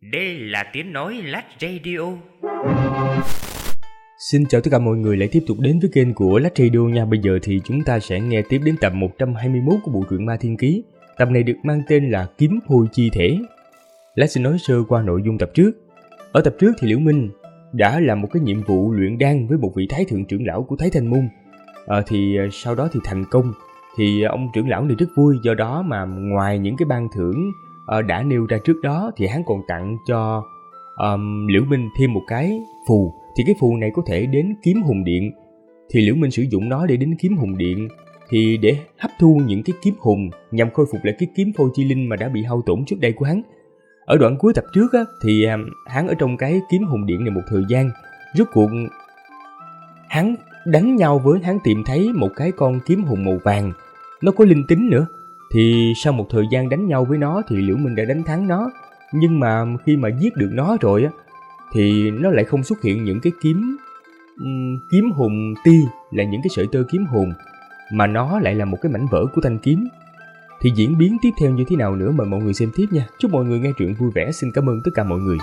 Đây là tiếng nói Lách Radio. Xin chào tất cả mọi người lại tiếp tục đến với kênh của Lách Radio nha. Bây giờ thì chúng ta sẽ nghe tiếp đến tập 121 của bộ truyện Ma Thiên Ký. Tập này được mang tên là Kiếm Hôi Chi Thể. Lách xin nói sơ qua nội dung tập trước. Ở tập trước thì Liễu Minh đã làm một cái nhiệm vụ luyện đan với một vị Thái Thượng trưởng lão của Thái Thanh Môn. Sau đó thì thành công. Thì ông trưởng lão này rất vui, do đó mà ngoài những cái ban thưởng đã nêu ra trước đó thì hắn còn tặng cho Liễu Minh thêm một cái phù. Thì cái phù này có thể đến Kiếm Hùng Điện. Thì Liễu Minh sử dụng nó để đến Kiếm Hùng Điện thì để hấp thu những cái kiếm hùng nhằm khôi phục lại cái kiếm phôi chi linh mà đã bị hao tổn trước đây của hắn. Ở đoạn cuối tập trước á, thì hắn ở trong cái Kiếm Hùng Điện này một thời gian, rốt cuộc hắn đánh nhau với, hắn tìm thấy một cái con kiếm hùng màu vàng, nó có linh tính nữa. Thì sau một thời gian đánh nhau với nó thì Liễu Minh đã đánh thắng nó. Nhưng mà khi mà giết được nó rồi á, thì nó lại không xuất hiện những cái kiếm hùng ti, là những cái sợi tơ kiếm hùng, mà nó lại là một cái mảnh vỡ của thanh kiếm. Thì diễn biến tiếp theo như thế nào nữa mời mọi người xem tiếp nha. Chúc mọi người nghe truyện vui vẻ. Xin cảm ơn tất cả mọi người.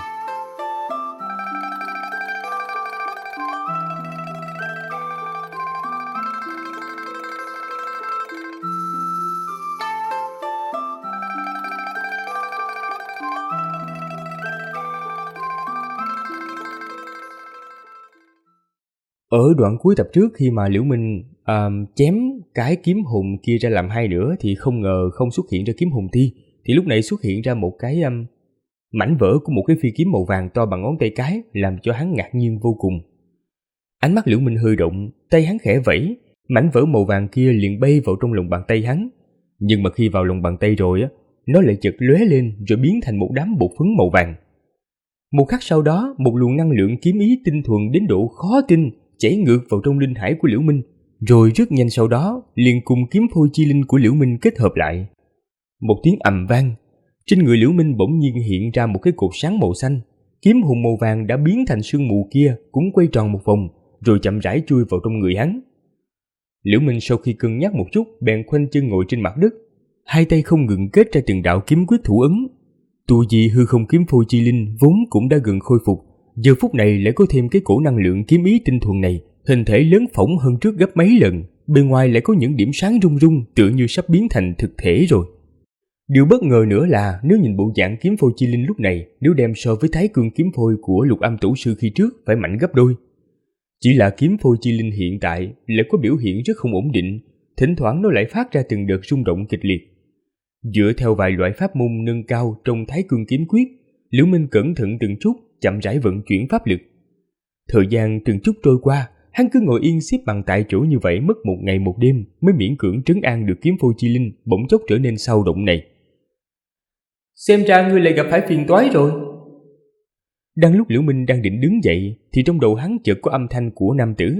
Ở đoạn cuối tập trước, khi mà Liễu Minh chém cái kiếm hùng kia ra làm hai nữa thì không ngờ không xuất hiện ra kiếm hùng ti. Thì lúc này xuất hiện ra một cái mảnh vỡ của một cái phi kiếm màu vàng to bằng ngón tay cái, làm cho hắn ngạc nhiên vô cùng. Ánh mắt Liễu Minh hơi động, tay hắn khẽ vẫy, mảnh vỡ màu vàng kia liền bay vào trong lòng bàn tay hắn. Nhưng mà khi vào lòng bàn tay rồi á, nó lại chợt lóe lên rồi biến thành một đám bột phấn màu vàng. Một khắc sau đó, một luồng năng lượng kiếm ý tinh thuần đến độ khó tin chảy ngược vào trong linh hải của Liễu Minh, rồi rất nhanh sau đó liền cùng kiếm phôi chi linh của Liễu Minh kết hợp lại. Một tiếng ầm vang, trên người Liễu Minh bỗng nhiên hiện ra một cái cột sáng màu xanh. Kiếm hùng màu vàng đã biến thành sương mù kia cũng quay tròn một vòng, rồi chậm rãi chui vào trong người hắn. Liễu Minh sau khi cân nhắc một chút, bèn khoanh chân ngồi trên mặt đất, hai tay không ngừng kết ra từng đạo kiếm quyết thủ ấn. Tu vi hư không kiếm phôi chi linh vốn cũng đã gần khôi phục, giờ phút này lại có thêm cái cổ năng lượng kiếm ý tinh thuần này, hình thể lớn phỏng hơn trước gấp mấy lần, bên ngoài lại có những điểm sáng rung rung, tựa như sắp biến thành thực thể rồi. Điều bất ngờ nữa là nếu nhìn bộ dạng kiếm phôi chi linh lúc này, nếu đem so với Thái Cương kiếm phôi của Lục Âm Tổ sư khi trước, phải mạnh gấp đôi. Chỉ là kiếm phôi chi linh hiện tại lại có biểu hiện rất không ổn định, thỉnh thoảng nó lại phát ra từng đợt rung động kịch liệt. Dựa theo vài loại pháp môn nâng cao trong Thái Cương kiếm quyết, Liễu Minh cẩn thận từng chút chậm rãi vận chuyển pháp lực. Thời gian từng chút trôi qua, hắn cứ ngồi yên xếp bằng tại chỗ như vậy mất một ngày một đêm mới miễn cưỡng trấn an được kiếm phôi chi linh bỗng chốc trở nên sao động này. Xem ra ngươi lại gặp phải phiền toái rồi. Đang lúc Liễu Minh đang định đứng dậy thì trong đầu hắn chợt có âm thanh của nam tử.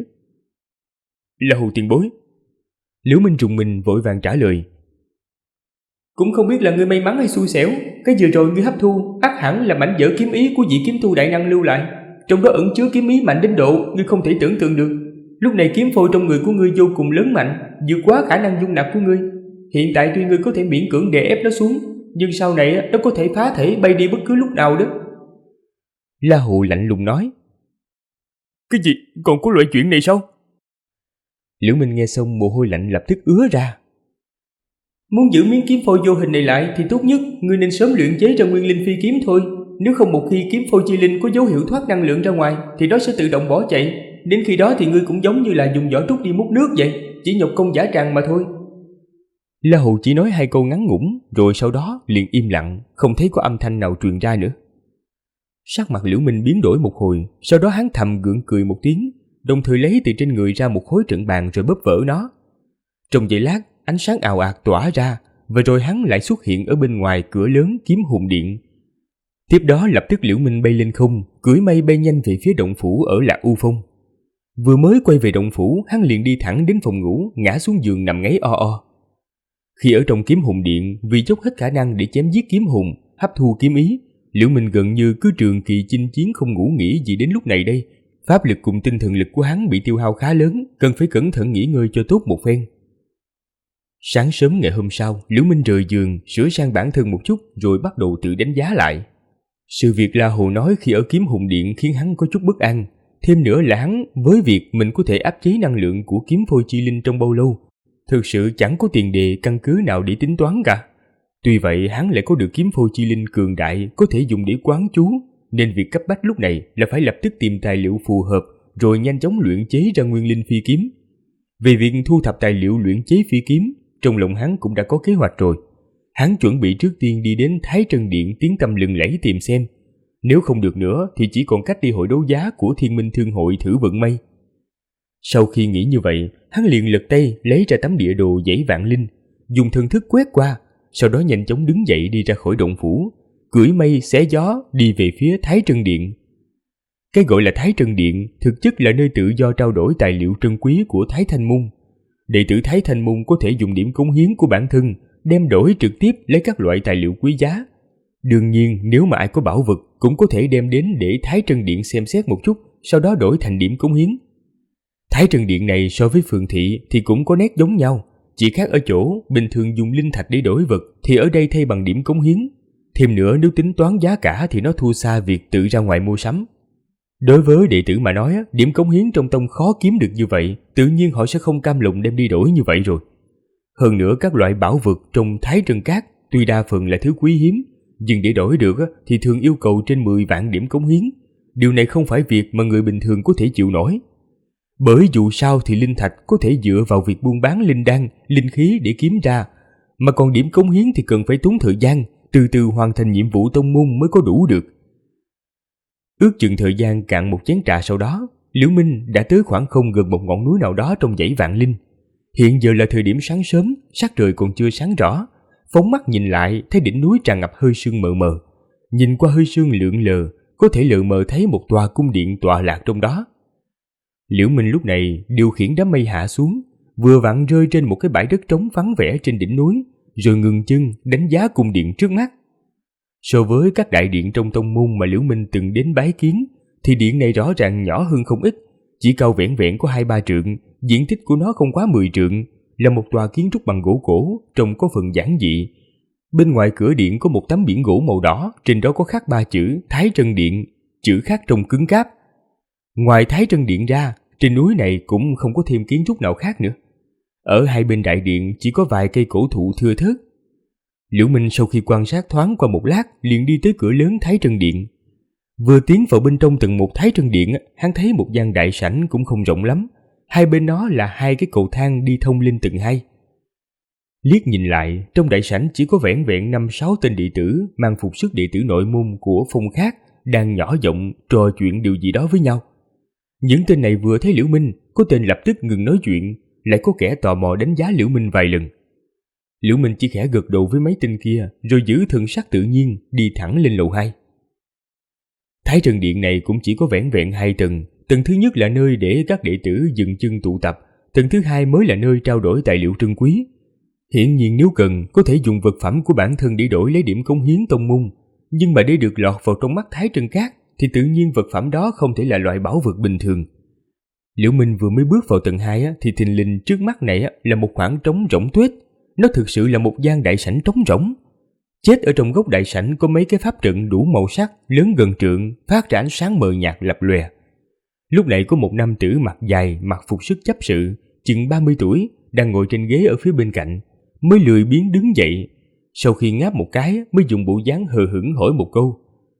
Là Hù tiền bối. Liễu Minh rùng mình vội vàng trả lời. Cũng không biết là ngươi may mắn hay xui xẻo, cái vừa rồi ngươi hấp thu ắt hẳn là mảnh vỡ kiếm ý của vị kiếm tu đại năng lưu lại, trong đó ẩn chứa kiếm ý mạnh đến độ ngươi không thể tưởng tượng được. Lúc này kiếm phôi trong người của ngươi vô cùng lớn mạnh, vượt quá khả năng dung nạp của ngươi. Hiện tại tuy ngươi có thể miễn cưỡng đè ép nó xuống, nhưng sau này nó có thể phá thể bay đi bất cứ lúc nào đó. La Hù lạnh lùng nói. Cái gì? Còn có loại chuyện này sao? Liễu Minh nghe xong mồ hôi lạnh lập tức ứa ra. Muốn giữ miếng kiếm phôi vô hình này lại thì tốt nhất ngươi nên sớm luyện chế ra nguyên linh phi kiếm thôi. Nếu không một khi kiếm phôi chi linh có dấu hiệu thoát năng lượng ra ngoài thì nó sẽ tự động bỏ chạy. Đến khi đó thì ngươi cũng giống như là dùng vỏ trúc đi múc nước vậy, chỉ nhọc công giả tràng mà thôi. La Hù chỉ nói hai câu ngắn ngủn rồi sau đó liền im lặng, không thấy có âm thanh nào truyền ra nữa. Sắc mặt Liễu Minh biến đổi một hồi, sau đó hắn thầm gượng cười một tiếng, đồng thời lấy từ trên người ra một khối trận bàn rồi bóp vỡ nó. Trong giây lát, ánh sáng ào ạt tỏa ra, và rồi hắn lại xuất hiện ở bên ngoài cửa lớn Kiếm Hùng Điện. Tiếp đó lập tức Liễu Minh bay lên không, cưỡi mây bay nhanh về phía động phủ ở Lạc U Phong. Vừa mới quay về động phủ, hắn liền đi thẳng đến phòng ngủ, ngã xuống giường nằm ngáy o o. Khi ở trong Kiếm Hùng Điện, vì dốc hết khả năng để chém giết kiếm hùng, hấp thu kiếm ý, Liễu Minh gần như cứ trường kỳ chinh chiến không ngủ nghỉ gì đến lúc này đây. Pháp lực cùng tinh thần lực của hắn bị tiêu hao khá lớn, cần phải cẩn thận nghỉ ngơi cho tốt một phen. Sáng sớm ngày hôm sau, Liễu Minh rời giường, sửa sang bản thân một chút rồi bắt đầu tự đánh giá lại. Sự việc La Hồ nói khi ở Kiếm Hùng Điện khiến hắn có chút bất an. Thêm nữa là hắn với việc mình có thể áp chế năng lượng của kiếm phôi chi linh trong bao lâu, thực sự chẳng có tiền đề căn cứ nào để tính toán cả. Tuy vậy hắn lại có được kiếm phôi chi linh cường đại có thể dùng để quán chú, nên việc cấp bách lúc này là phải lập tức tìm tài liệu phù hợp rồi nhanh chóng luyện chế ra nguyên linh phi kiếm. Về việc thu thập tài liệu luyện chế phi kiếm, trong lòng hắn cũng đã có kế hoạch rồi. Hắn chuẩn bị trước tiên đi đến Thái Trân Điện tiếng tăm lừng lẫy tìm xem. Nếu không được nữa thì chỉ còn cách đi hội đấu giá của Thiên Minh Thương hội thử vận may. Sau khi nghĩ như vậy, hắn liền lật tay lấy ra tấm địa đồ dãy Vạn Linh, dùng thần thức quét qua, sau đó nhanh chóng đứng dậy đi ra khỏi động phủ, cưỡi mây xé gió đi về phía Thái Trân Điện. Cái gọi là Thái Trân Điện thực chất là nơi tự do trao đổi tài liệu trân quý của Thái Thanh Môn. Đệ tử Thái Thanh Môn có thể dùng điểm cống hiến của bản thân đem đổi trực tiếp lấy các loại tài liệu quý giá. Đương nhiên nếu mà ai có bảo vật cũng có thể đem đến để Thái Trân Điện xem xét một chút, sau đó đổi thành điểm cống hiến. Thái Trân Điện này so với Phường Thị thì cũng có nét giống nhau, chỉ khác ở chỗ bình thường dùng linh thạch để đổi vật thì ở đây thay bằng điểm cống hiến. Thêm nữa nếu tính toán giá cả thì nó thua xa việc tự ra ngoài mua sắm. Đối với đệ tử mà nói, điểm cống hiến trong tông khó kiếm được như vậy, tự nhiên họ sẽ không cam lòng đem đi đổi như vậy rồi. Hơn nữa các loại bảo vật trong Thái Trân Cát tuy đa phần là thứ quý hiếm, nhưng để đổi được thì thường yêu cầu trên 10 vạn điểm cống hiến. Điều này không phải việc mà người bình thường có thể chịu nổi. Bởi dù sao thì linh thạch có thể dựa vào việc buôn bán linh đan, linh khí để kiếm ra, mà còn điểm cống hiến thì cần phải tốn thời gian, từ từ hoàn thành nhiệm vụ tông môn mới có đủ được. Ước chừng thời gian cạn một chén trà sau đó, Liễu Minh đã tới khoảng không gần một ngọn núi nào đó trong dãy Vạn Linh. Hiện giờ là thời điểm sáng sớm, sắc trời còn chưa sáng rõ. Phóng mắt nhìn lại thấy đỉnh núi tràn ngập hơi sương mờ mờ. Nhìn qua hơi sương lượn lờ, có thể lờ mờ thấy một tòa cung điện tọa lạc trong đó. Liễu Minh lúc này điều khiển đám mây hạ xuống, vừa vặn rơi trên một cái bãi đất trống vắng vẻ trên đỉnh núi, rồi ngừng chân đánh giá cung điện trước mắt. So với các đại điện trong tông môn mà Liễu Minh từng đến bái kiến, thì điện này rõ ràng nhỏ hơn không ít, chỉ cao vẻn vẹn có 2-3 trượng, diện tích của nó không quá 10 trượng, là một tòa kiến trúc bằng gỗ cổ, trông có phần giản dị. Bên ngoài cửa điện có một tấm biển gỗ màu đỏ, trên đó có khắc 3 chữ Thái Trân Điện, chữ khắc trông cứng cáp. Ngoài Thái Trân Điện ra, trên núi này cũng không có thêm kiến trúc nào khác nữa. Ở hai bên đại điện chỉ có vài cây cổ thụ thưa thớt. Liễu Minh sau khi quan sát thoáng qua một lát liền đi tới cửa lớn Thái Trân Điện. Vừa tiến vào bên trong tầng một Thái Trân Điện, hắn thấy một gian đại sảnh cũng không rộng lắm. Hai bên nó là 2 cái cầu thang đi thông lên tầng 2. Liếc nhìn lại, trong đại sảnh chỉ có vẻn vẹn 5-6 tên đệ tử mang phục sức đệ tử nội môn của phong khác đang nhỏ giọng trò chuyện điều gì đó với nhau. Những tên này vừa thấy Liễu Minh, có tên lập tức ngừng nói chuyện, lại có kẻ tò mò đánh giá Liễu Minh vài lần. Liễu Minh chỉ khẽ gật đầu với mấy tên kia, rồi giữ thần sắc tự nhiên đi thẳng lên lầu 2. Thái Trân Điện này cũng chỉ có vẻn vẹn 2 tầng. Tầng thứ nhất là nơi để các đệ tử dừng chân tụ tập, tầng thứ 2 mới là nơi trao đổi tài liệu trân quý. Hiển nhiên nếu cần, có thể dùng vật phẩm của bản thân để đổi lấy điểm cống hiến tông môn, nhưng mà để được lọt vào trong mắt Thái Trân Cát thì tự nhiên vật phẩm đó không thể là loại bảo vật bình thường. Liễu Minh vừa mới bước vào tầng 2 thì thình lình trước mắt này là một khoảng trống rỗng tuếch. Nó thực sự là một gian đại sảnh trống rỗng. Chết ở trong góc đại sảnh có mấy cái pháp trận đủ màu sắc, lớn gần trượng, phát ra ánh sáng mờ nhạt lập lòe. Lúc này có một nam tử mặt dài, mặc phục sức chấp sự, chừng 30 tuổi, đang ngồi trên ghế ở phía bên cạnh, mới lười biếng đứng dậy. Sau khi ngáp một cái mới dùng bộ dáng hờ hững hỏi một câu.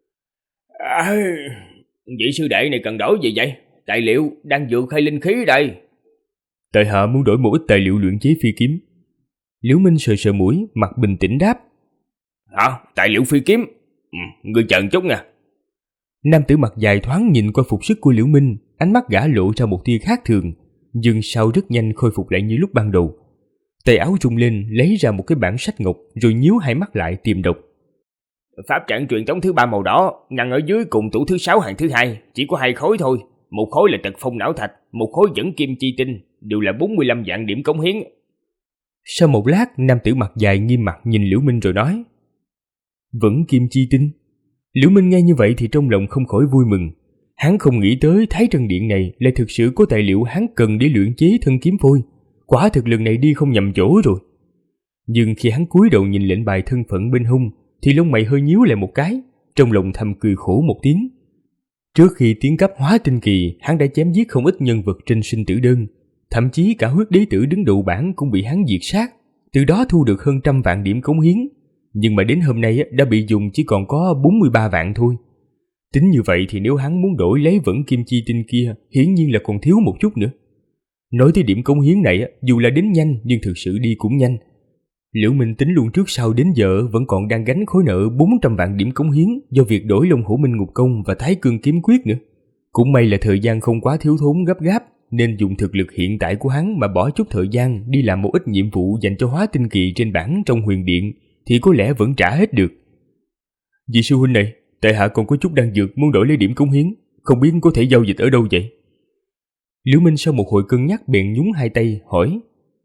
Vị sư đệ này cần đổi gì vậy? Tài liệu đang dược hay linh khí đây? Tại hạ muốn đổi một ít tài liệu luyện chế phi kiếm. Liễu Minh sờ sờ mũi, mặt bình tĩnh đáp. Hả? Tài liệu phi kiếm? Ngươi chờ chút nha. Nam tử mặt dài thoáng nhìn qua phục sức của Liễu Minh, ánh mắt gã lộ ra một tia khác thường, nhưng sau rất nhanh khôi phục lại như lúc ban đầu. Tay áo rung lên lấy ra một cái bản sách ngọc, rồi nhíu hai mắt lại tìm đọc. Pháp trận truyền tống thứ 3 màu đỏ, nằm ở dưới cùng tủ thứ 6 hàng thứ 2, chỉ có 2 khối thôi. Một khối là tật phong não thạch, một khối dẫn kim chi tinh, đều là 45 vạn điểm cống hiến. Sau một lát, nam tử mặt dài nghiêm mặt nhìn Liễu Minh rồi nói. Vẫn kim chi tinh? Liễu Minh nghe như vậy thì trong lòng không khỏi vui mừng. Hắn không nghĩ tới Thái Trân Điện này lại thực sự có tài liệu hắn cần để luyện chế thân kiếm phôi. Quả thực lần này đi không nhầm chỗ rồi. Nhưng khi hắn cúi đầu nhìn lệnh bài thân phận bên hông thì lông mày hơi nhíu lại một cái, trong lòng thầm cười khổ một tiếng. Trước khi tiến cấp hóa tinh kỳ, hắn đã chém giết không ít nhân vật trên sinh tử đơn, thậm chí cả huyết đế tử đứng đầu bảng cũng bị hắn diệt sát, từ đó thu được hơn 100 vạn điểm cống hiến. Nhưng mà đến hôm nay đã bị dùng chỉ còn có 43 vạn thôi. Tính như vậy thì nếu hắn muốn đổi lấy vẫn kim chi tinh kia, hiển nhiên là còn thiếu một chút nữa. Nói tới điểm cống hiến này, dù là đến nhanh nhưng thực sự đi cũng nhanh. Liễu Minh tính luôn trước sau đến giờ vẫn còn đang gánh khối nợ 400 vạn điểm cống hiến do việc đổi Long Hổ Minh Ngục Công và Thái Cương Kiếm Quyết nữa. Cũng may là thời gian không quá thiếu thốn gấp gáp, nên dùng thực lực hiện tại của hắn mà bỏ chút thời gian đi làm một ít nhiệm vụ dành cho hóa tinh kỳ trên bảng trong huyền điện thì có lẽ vẫn trả hết được. Vị sư huynh này, tại hạ còn có chút đan dược muốn đổi lấy điểm cống hiến, không biết có thể giao dịch ở đâu vậy? Liễu Minh sau một hồi cân nhắc bèn nhún hai tay hỏi.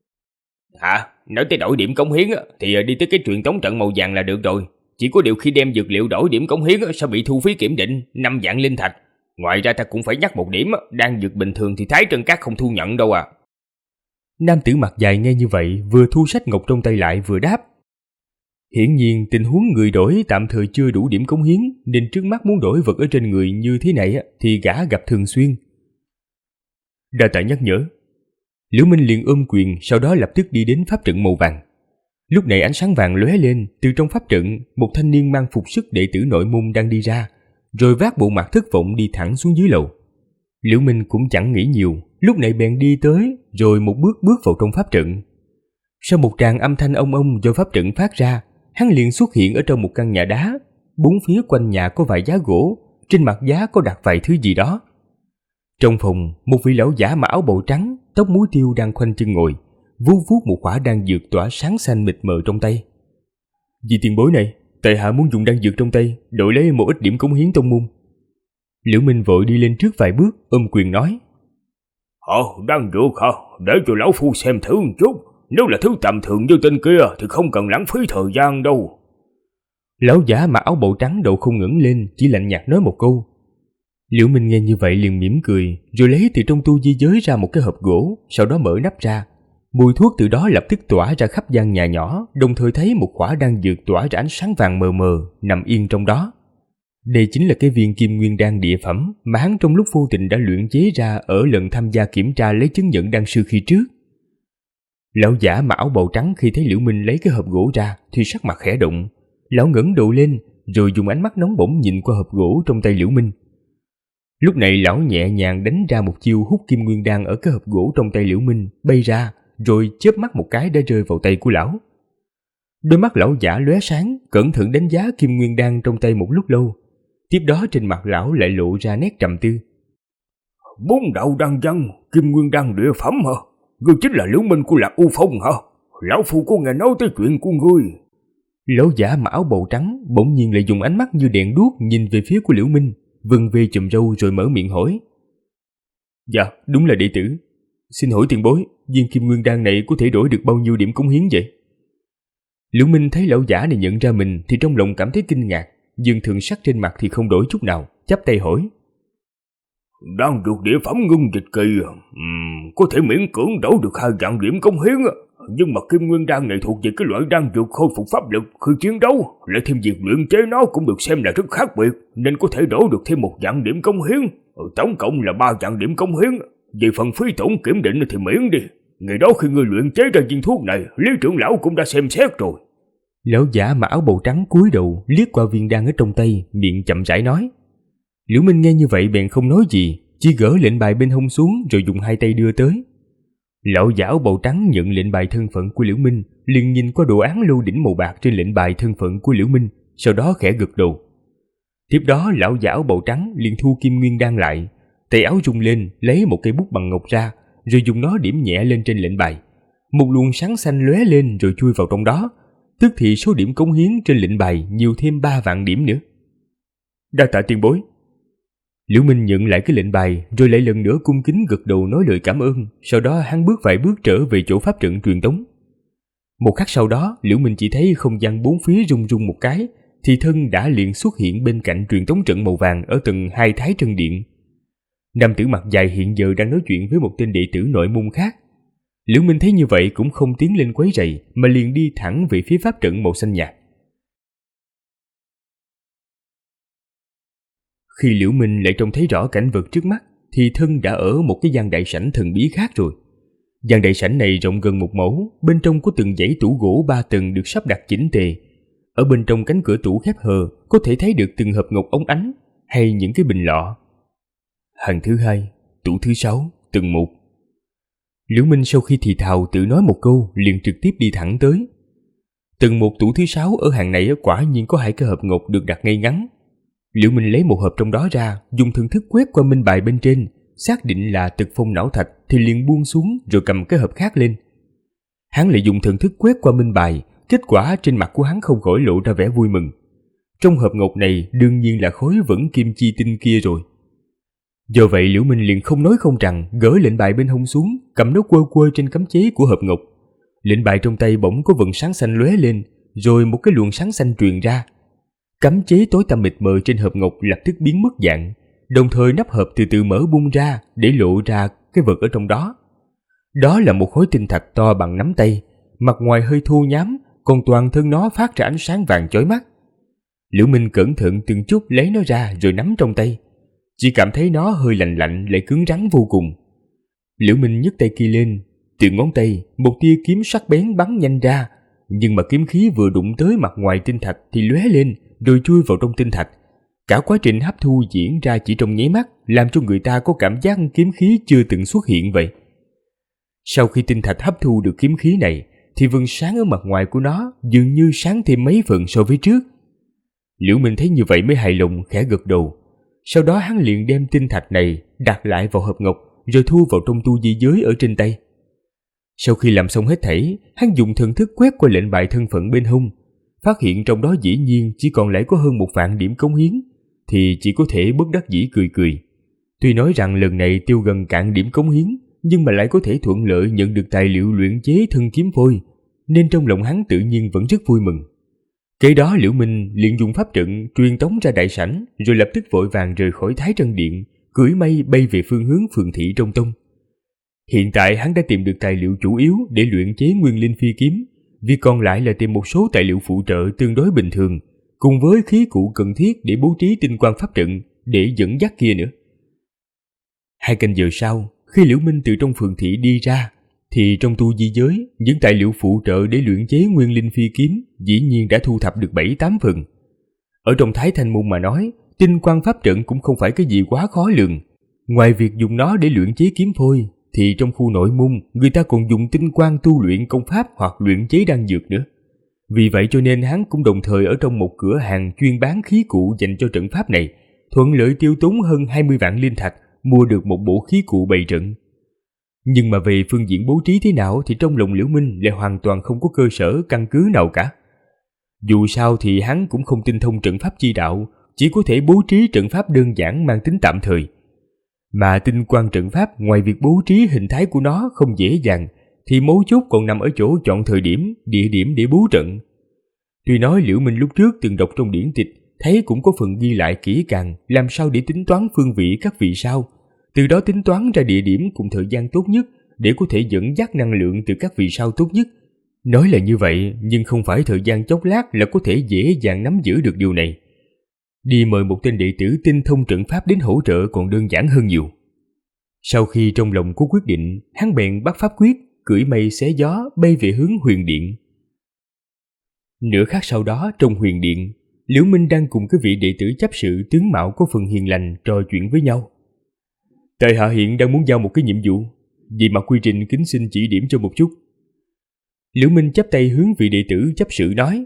Nói tới đổi điểm cống hiến thì đi tới cái truyền tống trận màu vàng là được rồi. Chỉ có điều khi đem dược liệu đổi điểm cống hiến sẽ bị thu phí kiểm định 5 vạn linh thạch. Ngoài ra ta cũng phải nhắc một điểm, đan dược bình thường thì Thái Trân Các không thu nhận đâu à. Nam tử mặt dài nghe như vậy, vừa thu sách ngọc trong tay lại vừa đáp. Hiển nhiên tình huống người đổi tạm thời chưa đủ điểm cống hiến, nên trước mắt muốn đổi vật ở trên người như thế này thì gã gặp thường xuyên. Đa tạ nhắc nhở. Liễu Minh liền ôm quyền, sau đó lập tức đi đến pháp trận màu vàng. Lúc này ánh sáng vàng lóe lên, từ trong pháp trận, một thanh niên mang phục sức đệ tử nội môn đang đi ra, rồi vác bộ mặt thất vọng đi thẳng xuống dưới lầu. Liễu Minh cũng chẳng nghĩ nhiều, lúc này bèn đi tới, rồi một bước bước vào trong pháp trận. Sau một tràng âm thanh ông do pháp trận phát ra, hắn liền xuất hiện ở trong một căn nhà đá. Bốn phía quanh nhà có vài giá gỗ, trên mặt giá có đặt vài thứ gì đó. Trong phòng, một vị lão giả mặc áo bào trắng, tóc muối tiêu đang khoanh chân ngồi, vuốt vuốt một quả đan dược tỏa sáng xanh mịt mờ trong tay. Vị tiền bối này, tại hạ muốn dùng đan dược trong tay đổi lấy một ít điểm cống hiến tông môn. Liễu Minh vội đi lên trước vài bước, ôm quyền nói. Đan dược hả? Để cho lão phu xem thử một chút. Nếu là thứ tầm thường như tên kia thì không cần lãng phí thời gian đâu. Lão giả mặc áo bào trắng đầu không ngẩng lên, chỉ lạnh nhạt nói một câu. Liễu Minh nghe như vậy liền mỉm cười, rồi lấy từ trong tu di giới ra một cái hộp gỗ, sau đó mở nắp ra. Mùi thuốc từ đó lập tức tỏa ra khắp gian nhà nhỏ, đồng thời thấy một quả đan dược tỏa ra ánh sáng vàng mờ mờ nằm yên trong đó. Đây chính là cái viên kim nguyên đan địa phẩm mà hắn trong lúc vô tình đã luyện chế ra ở lần tham gia kiểm tra lấy chứng nhận đan sư khi trước. Lão giả mặc áo bào trắng khi thấy Liễu Minh lấy cái hộp gỗ ra thì sắc mặt khẽ động. Lão ngẩng đầu lên, rồi dùng ánh mắt nóng bỏng nhìn qua hộp gỗ trong tay Liễu Minh. Lúc này lão nhẹ nhàng đánh ra một chiêu hút kim nguyên đan ở cái hộp gỗ trong tay Liễu Minh bay ra, rồi chớp mắt một cái đã rơi vào tay của lão. Đôi mắt lão giả lóe sáng, cẩn thận đánh giá kim nguyên đan trong tay một lúc lâu. Tiếp đó trên mặt lão lại lộ ra nét trầm tư. 4 đạo đan văn, kim nguyên đan địa phẩm hả? Ngươi chính là Liễu Minh của Lạc U Phong hả? Lão phu có nghe nói tới chuyện của ngươi. Lão giả mặc áo bào trắng bỗng nhiên lại dùng ánh mắt như đèn đuốc nhìn về phía của Liễu Minh, vân về chùm râu rồi mở miệng hỏi. Dạ, đúng là đệ tử. Xin hỏi tiền bối, viên kim nguyên đan này có thể đổi được bao nhiêu điểm cống hiến vậy? Liễu Minh thấy lão giả này nhận ra mình thì trong lòng cảm thấy kinh ngạc, nhưng thường sắc trên mặt thì không đổi chút nào, chắp tay hỏi. Đan dược địa phẩm ngưng dịch kỳ, có thể miễn cưỡng đổi được 2 vạn điểm cống hiến, nhưng mà kim nguyên đan này thuộc về cái loại đan dược khôi phục pháp lực khi chiến đấu, lại thêm việc luyện chế nó cũng được xem là rất khác biệt, nên có thể đổi được thêm 1 vạn điểm cống hiến, tổng cộng là 3 vạn điểm cống hiến. Về phần phí tổn kiểm định thì miễn đi. Ngày đó khi ngươi luyện chế ra viên thuốc này, Lý trưởng lão cũng đã xem xét rồi. Lão giả mặc áo bào trắng cúi đầu liếc qua viên đan ở trong tay, miệng chậm rãi nói. Liễu Minh nghe như vậy bèn không nói gì, chỉ gỡ lệnh bài bên hông xuống rồi dùng 2 tay đưa tới. Lão giả áo bào trắng nhận lệnh bài thân phận của Liễu Minh, liền nhìn qua đồ án lô đỉnh màu bạc trên lệnh bài thân phận của Liễu Minh, sau đó khẽ gật đầu. Tiếp đó lão giả áo bào trắng liền thu kim nguyên đan lại, tay áo rung lên lấy một cây bút bằng ngọc ra, rồi dùng nó điểm nhẹ lên trên lệnh bài. Một luồng sáng xanh lóe lên rồi chui vào trong đó, tức thì số điểm cống hiến trên lệnh bài nhiều thêm 3 vạn điểm nữa. Đa tạ tiền bối. Liễu Minh nhận lại cái lệnh bài rồi lại lần nữa cung kính gật đầu nói lời cảm ơn, sau đó hắn bước vài bước trở về chỗ pháp trận truyền tống. Một khắc sau đó, Liễu Minh chỉ thấy không gian bốn phía rung rung một cái, thì thân đã liền xuất hiện bên cạnh truyền tống trận màu vàng ở tầng 2 Thái Trân Điện. Nam tử mặt dài hiện giờ đang nói chuyện với một tên đệ tử nội môn khác. Liễu Minh thấy như vậy cũng không tiến lên quấy rầy, mà liền đi thẳng về phía pháp trận màu xanh nhạt. Khi Liễu Minh lại trông thấy rõ cảnh vật trước mắt thì thân đã ở một cái gian đại sảnh thần bí khác rồi. Gian đại sảnh này rộng gần 1 mẫu, bên trong có từng dãy tủ gỗ 3 tầng được sắp đặt chỉnh tề. Ở bên trong cánh cửa tủ khép hờ có thể thấy được từng hộp ngọc óng ánh hay những cái bình lọ. Hàng thứ 2, tủ thứ 6, tầng 1. Liễu Minh sau khi thì thào tự nói một câu liền trực tiếp đi thẳng tới. Tầng 1 tủ thứ 6 ở hàng này quả nhiên có 2 cái hộp ngọc được đặt ngay ngắn. Liễu Minh lấy một hộp trong đó ra, dùng thần thức quét qua minh bài bên trên, xác định là Tật Phong não thạch thì liền buông xuống rồi cầm cái hộp khác lên. Hắn lại dùng thần thức quét qua minh bài, kết quả trên mặt của hắn không khỏi lộ ra vẻ vui mừng. Trong hộp ngọc này đương nhiên là khối vẫn kim chi tinh kia rồi. Do vậy Liễu Minh liền không nói không rằng gỡ lệnh bài bên hông xuống, cầm nó quơ quơ trên cắm chế của hộp ngọc. Lệnh bài trong tay bỗng có vầng sáng xanh lóe lên, rồi một cái luồng sáng xanh truyền ra. Cắm chế tối tăm mịt mờ trên hộp ngọc lập tức biến mất dạng, đồng thời nắp hộp từ từ mở bung ra để lộ ra cái vật ở trong đó. Đó là một khối tinh thạch to bằng nắm tay, mặt ngoài hơi thô nhám, còn toàn thân nó phát ra ánh sáng vàng chói mắt. Liễu Minh cẩn thận từng chút lấy nó ra rồi nắm trong tay, chỉ cảm thấy nó hơi lạnh lạnh lại cứng rắn vô cùng. Liễu Minh nhấc tay kia lên, từ ngón tay một tia kiếm sắc bén bắn nhanh ra, nhưng mà kiếm khí vừa đụng tới mặt ngoài tinh thạch thì lóe lên rồi chui vào trong tinh thạch. Cả quá trình hấp thu diễn ra chỉ trong nháy mắt, làm cho người ta có cảm giác kiếm khí chưa từng xuất hiện vậy. Sau khi tinh thạch hấp thu được kiếm khí này thì vầng sáng ở mặt ngoài của nó dường như sáng thêm mấy phần so với trước. Liễu Minh thấy như vậy mới hài lòng khẽ gật đầu. Sau đó hắn liền đem tinh thạch này đặt lại vào hộp ngọc rồi thu vào trong tu di giới ở trên tay. Sau khi làm xong hết thảy, hắn dùng thần thức quét qua lệnh bài thân phận bên hông, phát hiện trong đó dĩ nhiên chỉ còn lại có hơn 1.000 điểm cống hiến, thì chỉ có thể bất đắc dĩ cười cười. Tuy nói rằng lần này tiêu gần cạn điểm cống hiến, nhưng mà lại có thể thuận lợi nhận được tài liệu luyện chế thân kiếm phôi, nên trong lòng hắn tự nhiên vẫn rất vui mừng. Kế đó Liễu Minh liền dùng pháp trận truyền tống ra đại sảnh, rồi lập tức vội vàng rời khỏi Thái Trân Điện, cưỡi mây bay về phương hướng Phường Thị Trong Tông. Hiện tại hắn đã tìm được tài liệu chủ yếu để luyện chế Nguyên Linh Phi Kiếm, việc còn lại là tìm một số tài liệu phụ trợ tương đối bình thường, cùng với khí cụ cần thiết để bố trí tinh quang pháp trận để dẫn dắt kia nữa. 2 canh giờ sau, khi Liễu Minh từ trong Phường Thị đi ra, thì trong tu di giới, những tài liệu phụ trợ để luyện chế Nguyên Linh Phi Kiếm dĩ nhiên đã thu thập được 7-8 phần. Ở trong Thái Thanh Môn mà nói, tinh quang pháp trận cũng không phải cái gì quá khó lường. Ngoài việc dùng nó để luyện chế kiếm phôi, thì trong khu nội môn người ta còn dùng tinh quang tu luyện công pháp hoặc luyện chế đan dược nữa. Vì vậy cho nên hắn cũng đồng thời ở trong một cửa hàng chuyên bán khí cụ dành cho trận pháp này, thuận lợi tiêu tốn hơn 20 vạn linh thạch mua được một bộ khí cụ bày trận. Nhưng mà về phương diện bố trí thế nào thì trong lòng Liễu Minh lại hoàn toàn không có cơ sở căn cứ nào cả. Dù sao thì hắn cũng không tinh thông trận pháp chi đạo, chỉ có thể bố trí trận pháp đơn giản mang tính tạm thời. Mà tinh quang trận pháp ngoài việc bố trí hình thái của nó không dễ dàng, thì mấu chốt còn nằm ở chỗ chọn thời điểm, địa điểm để bố trận. Tuy nói Liễu Minh lúc trước từng đọc trong điển tịch, thấy cũng có phần ghi lại kỹ càng làm sao để tính toán phương vị các vì sao, từ đó tính toán ra địa điểm cùng thời gian tốt nhất để có thể dẫn dắt năng lượng từ các vì sao tốt nhất. Nói là như vậy, nhưng không phải thời gian chốc lát là có thể dễ dàng nắm giữ được điều này. Đi mời một tên đệ tử tinh thông trận pháp đến hỗ trợ còn đơn giản hơn nhiều. Sau khi trong lòng có quyết định, hắn bèn bắt pháp quyết, cưỡi mây xé gió bay về hướng Huyền Điện. Nửa khắc sau đó trong Huyền Điện, Liễu Minh đang cùng cái vị đệ tử chấp sự tướng mạo có phần hiền lành trò chuyện với nhau. Tại hạ hiện đang muốn giao một cái nhiệm vụ, vì mặt quy trình kính xin chỉ điểm cho một chút. Liễu Minh chắp tay hướng vị đệ tử chấp sự nói: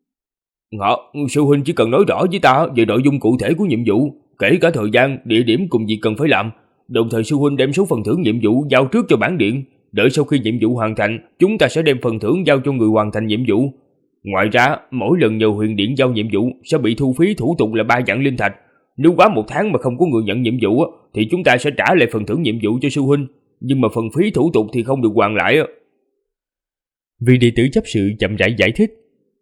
Sư huynh chỉ cần nói rõ với ta về nội dung cụ thể của nhiệm vụ, kể cả thời gian, địa điểm cùng việc cần phải làm. Đồng thời sư huynh đem số phần thưởng nhiệm vụ giao trước cho bản điện, đợi sau khi nhiệm vụ hoàn thành, chúng ta sẽ đem phần thưởng giao cho người hoàn thành nhiệm vụ. Ngoài ra, mỗi lần nhờ Huyền Điện giao nhiệm vụ sẽ bị thu phí thủ tục là 3 vạn linh thạch. Nếu quá 1 tháng mà không có người nhận nhiệm vụ thì chúng ta sẽ trả lại phần thưởng nhiệm vụ cho sư huynh, nhưng mà phần phí thủ tục thì không được hoàn lại. Vị đệ tử chấp sự chậm rãi giải thích: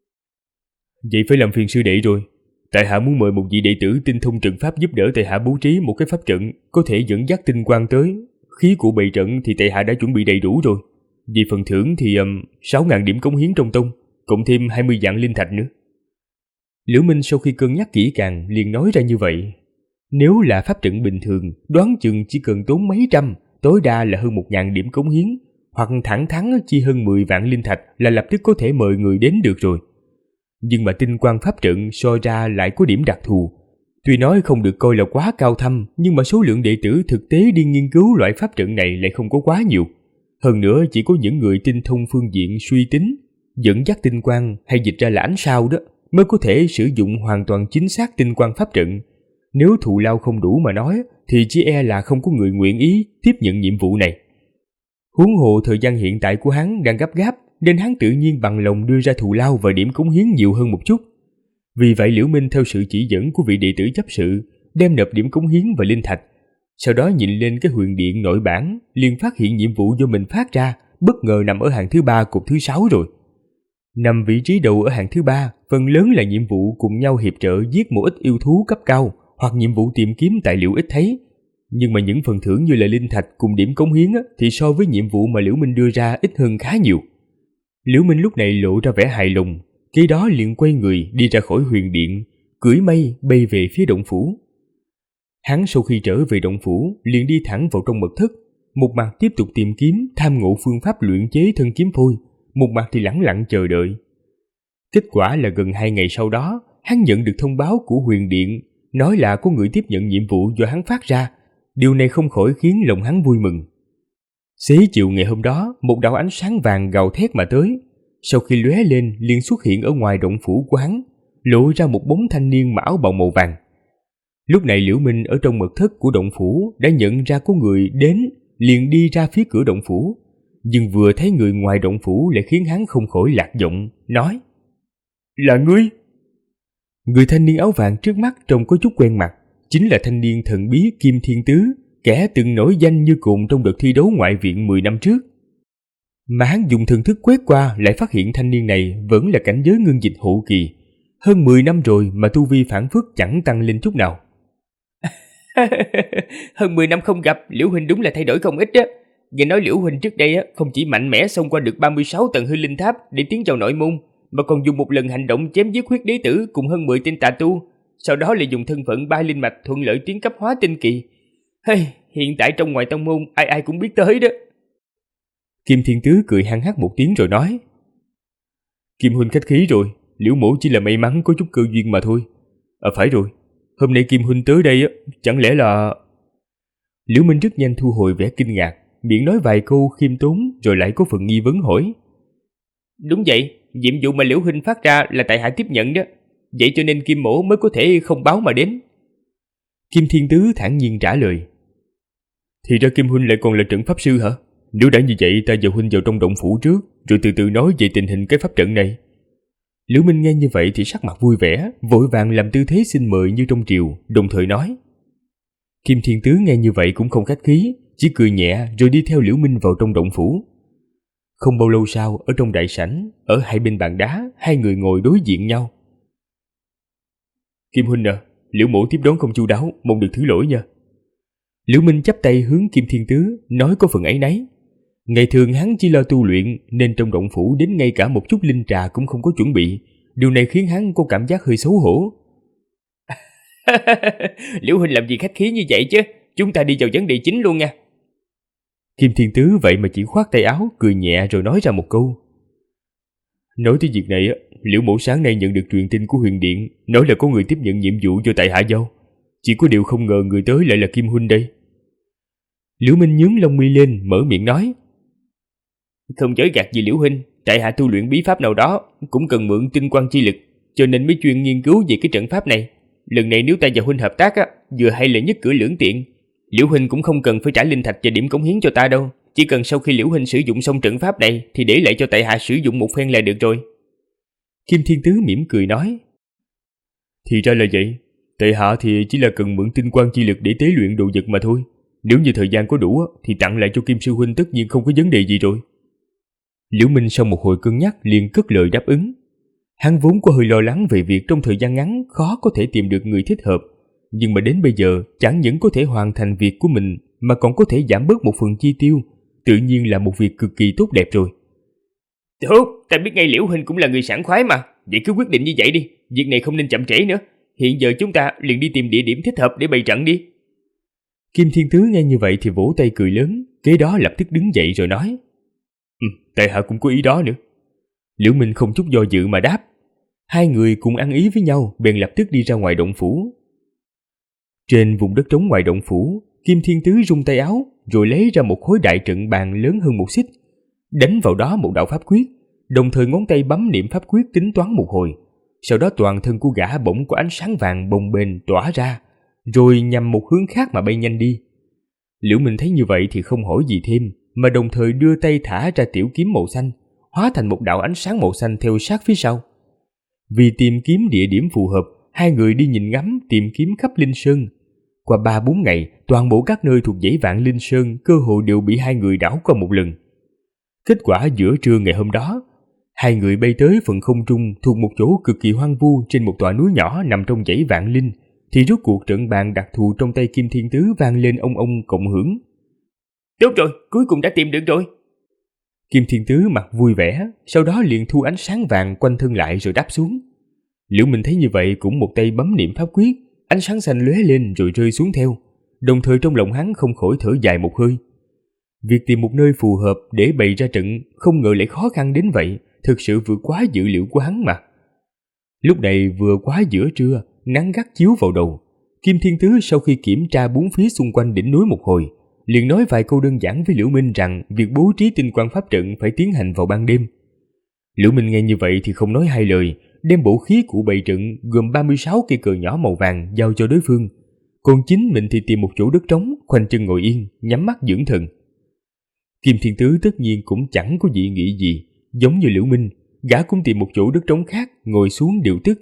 Vậy phải làm phiền sư đệ rồi. Tại hạ muốn mời một vị đệ tử tinh thông trận pháp giúp đỡ tại hạ bố trí một cái pháp trận có thể dẫn dắt tinh quang tới. Khí của bày trận thì tại hạ đã chuẩn bị đầy đủ rồi. Vì phần thưởng thì 6.000 điểm cống hiến trong tông, cộng thêm 20 vạn linh thạch nữa. Liễu Minh sau khi cân nhắc kỹ càng liền nói ra như vậy. Nếu là pháp trận bình thường, đoán chừng chỉ cần tốn mấy trăm, tối đa là hơn 1.000 điểm cống hiến, hoặc thẳng thắn chi hơn 10 vạn linh thạch là lập tức có thể mời người đến được rồi. Nhưng mà tinh quang pháp trận so ra lại có điểm đặc thù. Tuy nói không được coi là quá cao thâm, nhưng mà số lượng đệ tử thực tế đi nghiên cứu loại pháp trận này lại không có quá nhiều. Hơn nữa chỉ có những người tinh thông phương diện suy tính, dẫn dắt tinh quang hay dịch ra là ánh sao đó mới có thể sử dụng hoàn toàn chính xác tinh quang pháp trận. Nếu thù lao không đủ mà nói thì chỉ e là không có người nguyện ý tiếp nhận nhiệm vụ này. Huống hồ thời gian hiện tại của hắn đang gấp gáp, nên hắn tự nhiên bằng lòng đưa ra thù lao và điểm cống hiến nhiều hơn một chút. Vì vậy Liễu Minh theo sự chỉ dẫn của vị đệ tử chấp sự, đem nộp điểm cống hiến và linh thạch. Sau đó nhìn lên cái huyền điện nội bản, liền phát hiện nhiệm vụ do mình phát ra bất ngờ nằm ở hàng thứ 3 cột thứ 6 rồi. Nằm vị trí đầu ở hàng thứ 3, phần lớn là nhiệm vụ cùng nhau hiệp trợ giết một ít yêu thú cấp cao, hoặc nhiệm vụ tìm kiếm tài liệu ít thấy. Nhưng mà những phần thưởng như là linh thạch cùng điểm cống hiến thì so với nhiệm vụ mà Liễu Minh đưa ra ít hơn khá nhiều. Liễu Minh lúc này lộ ra vẻ hài lòng, kế đó liền quay người đi ra khỏi huyền điện, cưỡi mây bay về phía động phủ. Hắn sau khi trở về động phủ liền đi thẳng vào trong mật thất, một mặt tiếp tục tìm kiếm tham ngộ phương pháp luyện chế thân kiếm phôi, một mặt thì lẳng lặng chờ đợi. Kết quả là gần 2 ngày sau đó, hắn nhận được thông báo của huyền điện, nói là có người tiếp nhận nhiệm vụ do hắn phát ra. Điều này không khỏi khiến lòng hắn vui mừng. Xế chiều ngày hôm đó, một đạo ánh sáng vàng gào thét mà tới. Sau khi lóe lên liền xuất hiện ở ngoài động phủ của hắn, lộ ra một bóng thanh niên mặc áo bào màu vàng. Lúc này Liễu Minh ở trong mật thất của động phủ đã nhận ra có người đến, liền đi ra phía cửa động phủ. Nhưng vừa thấy người ngoài động phủ lại khiến hắn không khỏi lạc giọng, nói: "Là ngươi?" Người thanh niên áo vàng trước mắt trông có chút quen mặt, chính là thanh niên thần bí Kim Thiên Tứ, kẻ từng nổi danh như cồn trong đợt thi đấu ngoại viện 10 năm trước. Mà hắn dùng thần thức quét qua lại phát hiện thanh niên này vẫn là cảnh giới ngưng dịch hậu kỳ. Hơn 10 năm rồi mà tu vi phản phất chẳng tăng lên chút nào. Hơn 10 năm không gặp, Liễu huynh đúng là thay đổi không ít á. Nghe nói Liễu huynh trước đây không chỉ mạnh mẽ xông qua được 36 tầng hư linh tháp để tiến vào nội môn, mà còn dùng một lần hành động chém giết huyết đế tử cùng hơn 10 tên tà tu, sau đó lại dùng thân phận 3 linh mạch thuận lợi tiến cấp hóa tinh kỳ. Hiện tại trong ngoài tông môn ai ai cũng biết tới đó. Kim Thiên Tứ cười hăng hắc một tiếng rồi nói: "Kim huynh khách khí rồi, Liễu mỗ chỉ là may mắn có chút cơ duyên mà thôi. Phải rồi, hôm nay Kim huynh tới đây chẳng lẽ là..." Liễu Minh rất nhanh thu hồi vẻ kinh ngạc, miệng nói vài câu khiêm tốn rồi lại có phần nghi vấn hỏi: "Đúng vậy, nhiệm vụ mà Liễu huynh phát ra là tại hạ tiếp nhận đó, vậy cho nên Kim mỗ mới có thể không báo mà đến." Kim Thiên Tứ thản nhiên trả lời: "Thì ra Kim huynh lại còn là trận pháp sư hả? Nếu đã như vậy ta và huynh vào trong động phủ trước, rồi từ từ nói về tình hình cái pháp trận này." Liễu Minh nghe như vậy thì sắc mặt vui vẻ, vội vàng làm tư thế xin mời như trong triều, đồng thời nói. Kim Thiên Tứ nghe như vậy cũng không khách khí, chỉ cười nhẹ rồi đi theo Liễu Minh vào trong động phủ. Không bao lâu sau, ở trong đại sảnh, ở hai bên bàn đá, hai người ngồi đối diện nhau. "Kim huynh à, Liễu mỗ tiếp đón không chu đáo, mong được thứ lỗi nha." Liễu Minh chắp tay hướng Kim Thiên Tứ, nói có phần áy náy. Ngày thường hắn chỉ lo tu luyện, nên trong động phủ đến ngay cả một chút linh trà cũng không có chuẩn bị. Điều này khiến hắn có cảm giác hơi xấu hổ. Liễu huynh làm gì khách khí như vậy chứ, chúng ta đi vào vấn đề chính luôn nha. Kim Thiên Tứ vậy mà chỉ khoát tay áo, cười nhẹ rồi nói ra một câu. Nói tới việc này, Liễu mỗ sáng nay nhận được truyền tin của Huyền Điện, nói là có người tiếp nhận nhiệm vụ do tại hạ giao. Chỉ có điều không ngờ người tới lại là Kim huynh đây. Liễu Minh nhướng lông mi lên, mở miệng nói. Không dối gạt gì Liễu huynh, tại hạ tu luyện bí pháp nào đó cũng cần mượn tinh quang chi lực, cho nên mới chuyên nghiên cứu về cái trận pháp này. Lần này nếu ta và huynh hợp tác vừa hay là nhất cử lưỡng tiện. Liễu huynh cũng không cần phải trả linh thạch và điểm cống hiến cho ta đâu, chỉ cần sau khi Liễu huynh sử dụng xong trận pháp này thì để lại cho tại hạ sử dụng một phen là được rồi. Kim Thiên Tứ mỉm cười nói. Thì ra là vậy, tại hạ thì chỉ là cần mượn tinh quang chi lực để tế luyện đồ vật mà thôi. Nếu như thời gian có đủ thì tặng lại cho Kim sư huynh tất nhiên không có vấn đề gì rồi. Liễu Minh sau một hồi cân nhắc liền cất lời đáp ứng. Hắn vốn có hơi lo lắng về việc trong thời gian ngắn khó có thể tìm được người thích hợp, nhưng mà đến bây giờ chẳng những có thể hoàn thành việc của mình mà còn có thể giảm bớt một phần chi tiêu, tự nhiên là một việc cực kỳ tốt đẹp rồi. Tốt, ta biết ngay Liễu huynh cũng là người sảng khoái mà, vậy cứ quyết định như vậy đi, việc này không nên chậm trễ nữa. hiện giờ chúng ta liền đi tìm địa điểm thích hợp để bày trận đi. Kim Thiên Tứ nghe như vậy thì vỗ tay cười lớn, kế đó lập tức đứng dậy rồi nói: Tại hạ cũng có ý đó nữa. Liễu Minh không chút do dự mà đáp. Hai người cùng ăn ý với nhau, bèn lập tức đi ra ngoài động phủ. Trên vùng đất trống ngoài động phủ, Kim Thiên Tứ rung tay áo, rồi lấy ra một khối đại trận bàn lớn hơn một xích, đánh vào đó một đạo pháp quyết, đồng thời ngón tay bấm niệm pháp quyết tính toán một hồi. Sau đó toàn thân của gã bỗng có ánh sáng vàng bồng bềnh tỏa ra, rồi nhằm một hướng khác mà bay nhanh đi. Liễu Minh thấy như vậy thì không hỏi gì thêm, mà đồng thời đưa tay thả ra tiểu kiếm màu xanh, hóa thành một đạo ánh sáng màu xanh theo sát phía sau. Vì tìm kiếm địa điểm phù hợp, hai người đi nhìn ngắm tìm kiếm khắp Linh Sơn. Qua 3-4 ngày, toàn bộ các nơi thuộc dãy Vạn Linh Sơn cơ hội đều bị hai người đảo qua một lần. Kết quả giữa trưa ngày hôm đó, hai người bay tới phần không trung thuộc một chỗ cực kỳ hoang vu trên một tòa núi nhỏ nằm trong dãy Vạn Linh, thì rốt cuộc trận bàn đặc thù trong tay Kim Thiên Tứ vang lên ông cộng hưởng. Tốt rồi, cuối cùng đã tìm được rồi. Kim Thiên Tứ mặt vui vẻ, sau đó liền thu ánh sáng vàng quanh thân lại rồi đáp xuống. Liễu Minh thấy như vậy cũng một tay bấm niệm pháp quyết, ánh sáng xanh lóe lên rồi rơi xuống theo, đồng thời trong lòng hắn không khỏi thở dài một hơi. Việc tìm một nơi phù hợp để bày ra trận không ngờ lại khó khăn đến vậy, thực sự vượt quá dự liệu của hắn mà. Lúc này vừa quá giữa trưa, nắng gắt chiếu vào đầu. Kim Thiên Tứ sau khi kiểm tra bốn phía xung quanh đỉnh núi một hồi, liền nói vài câu đơn giản với Liễu Minh rằng việc bố trí tinh quang pháp trận phải tiến hành vào ban đêm. Liễu Minh nghe như vậy thì không nói hai lời, đem bộ khí cụ bày trận gồm 36 cây cờ nhỏ màu vàng giao cho đối phương, còn chính mình thì tìm một chỗ đất trống, khoanh chân ngồi yên, nhắm mắt dưỡng thần. Kim Thiên Tứ tất nhiên cũng chẳng có dị nghị gì, giống như Liễu Minh, gã cũng tìm một chỗ đất trống khác, ngồi xuống điều tức.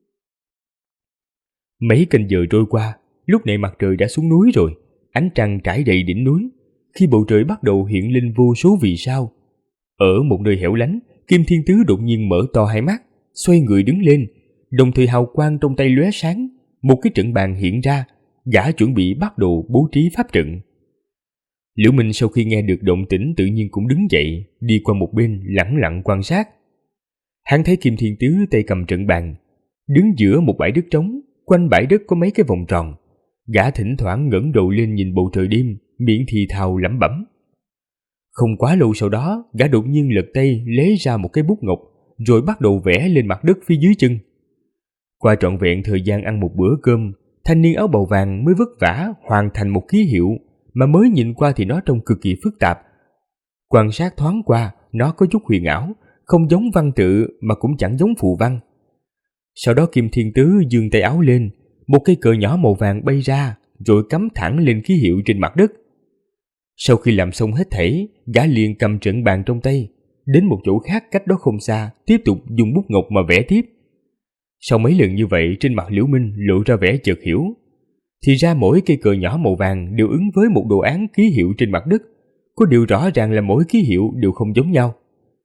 Mấy canh giờ trôi qua, lúc này mặt trời đã xuống núi rồi, ánh trăng trải đầy đỉnh núi, khi bầu trời bắt đầu hiện lên vô số vì sao. Ở một nơi hẻo lánh, Kim Thiên Tứ đột nhiên mở to hai mắt, xoay người đứng lên, đồng thời hào quang trong tay lóe sáng, một cái trận bàn hiện ra, gã chuẩn bị bắt đầu bố trí pháp trận. Liễu Minh sau khi nghe được động tĩnh tự nhiên cũng đứng dậy, đi qua một bên lẳng lặng quan sát. Hắn thấy Kim Thiên Tứ tay cầm trận bàn, đứng giữa một bãi đất trống, quanh bãi đất có mấy cái vòng tròn. Gã thỉnh thoảng ngẩng đầu lên nhìn bầu trời đêm, miệng thì thào lẩm bẩm. Không quá lâu sau đó, gã đột nhiên lật tay lấy ra một cái bút ngọc, rồi bắt đầu vẽ lên mặt đất phía dưới chân. Qua trọn vẹn thời gian ăn một bữa cơm, thanh niên áo bào vàng mới vất vả hoàn thành một ký hiệu mà mới nhìn qua thì nó trông cực kỳ phức tạp. Quan sát thoáng qua, nó có chút huyền ảo, không giống văn tự mà cũng chẳng giống phù văn. Sau đó Kim Thiên Tứ giương tay áo lên, một cây cờ nhỏ màu vàng bay ra, rồi cắm thẳng lên ký hiệu trên mặt đất. Sau khi làm xong hết thảy, gã liền cầm trận bàn trong tay, đến một chỗ khác cách đó không xa, tiếp tục dùng bút ngọc mà vẽ tiếp. Sau mấy lần như vậy, trên mặt Liễu Minh lộ ra vẻ chợt hiểu. Thì ra mỗi cây cờ nhỏ màu vàng đều ứng với một đồ án ký hiệu trên mặt đất, có điều rõ ràng là mỗi ký hiệu đều không giống nhau.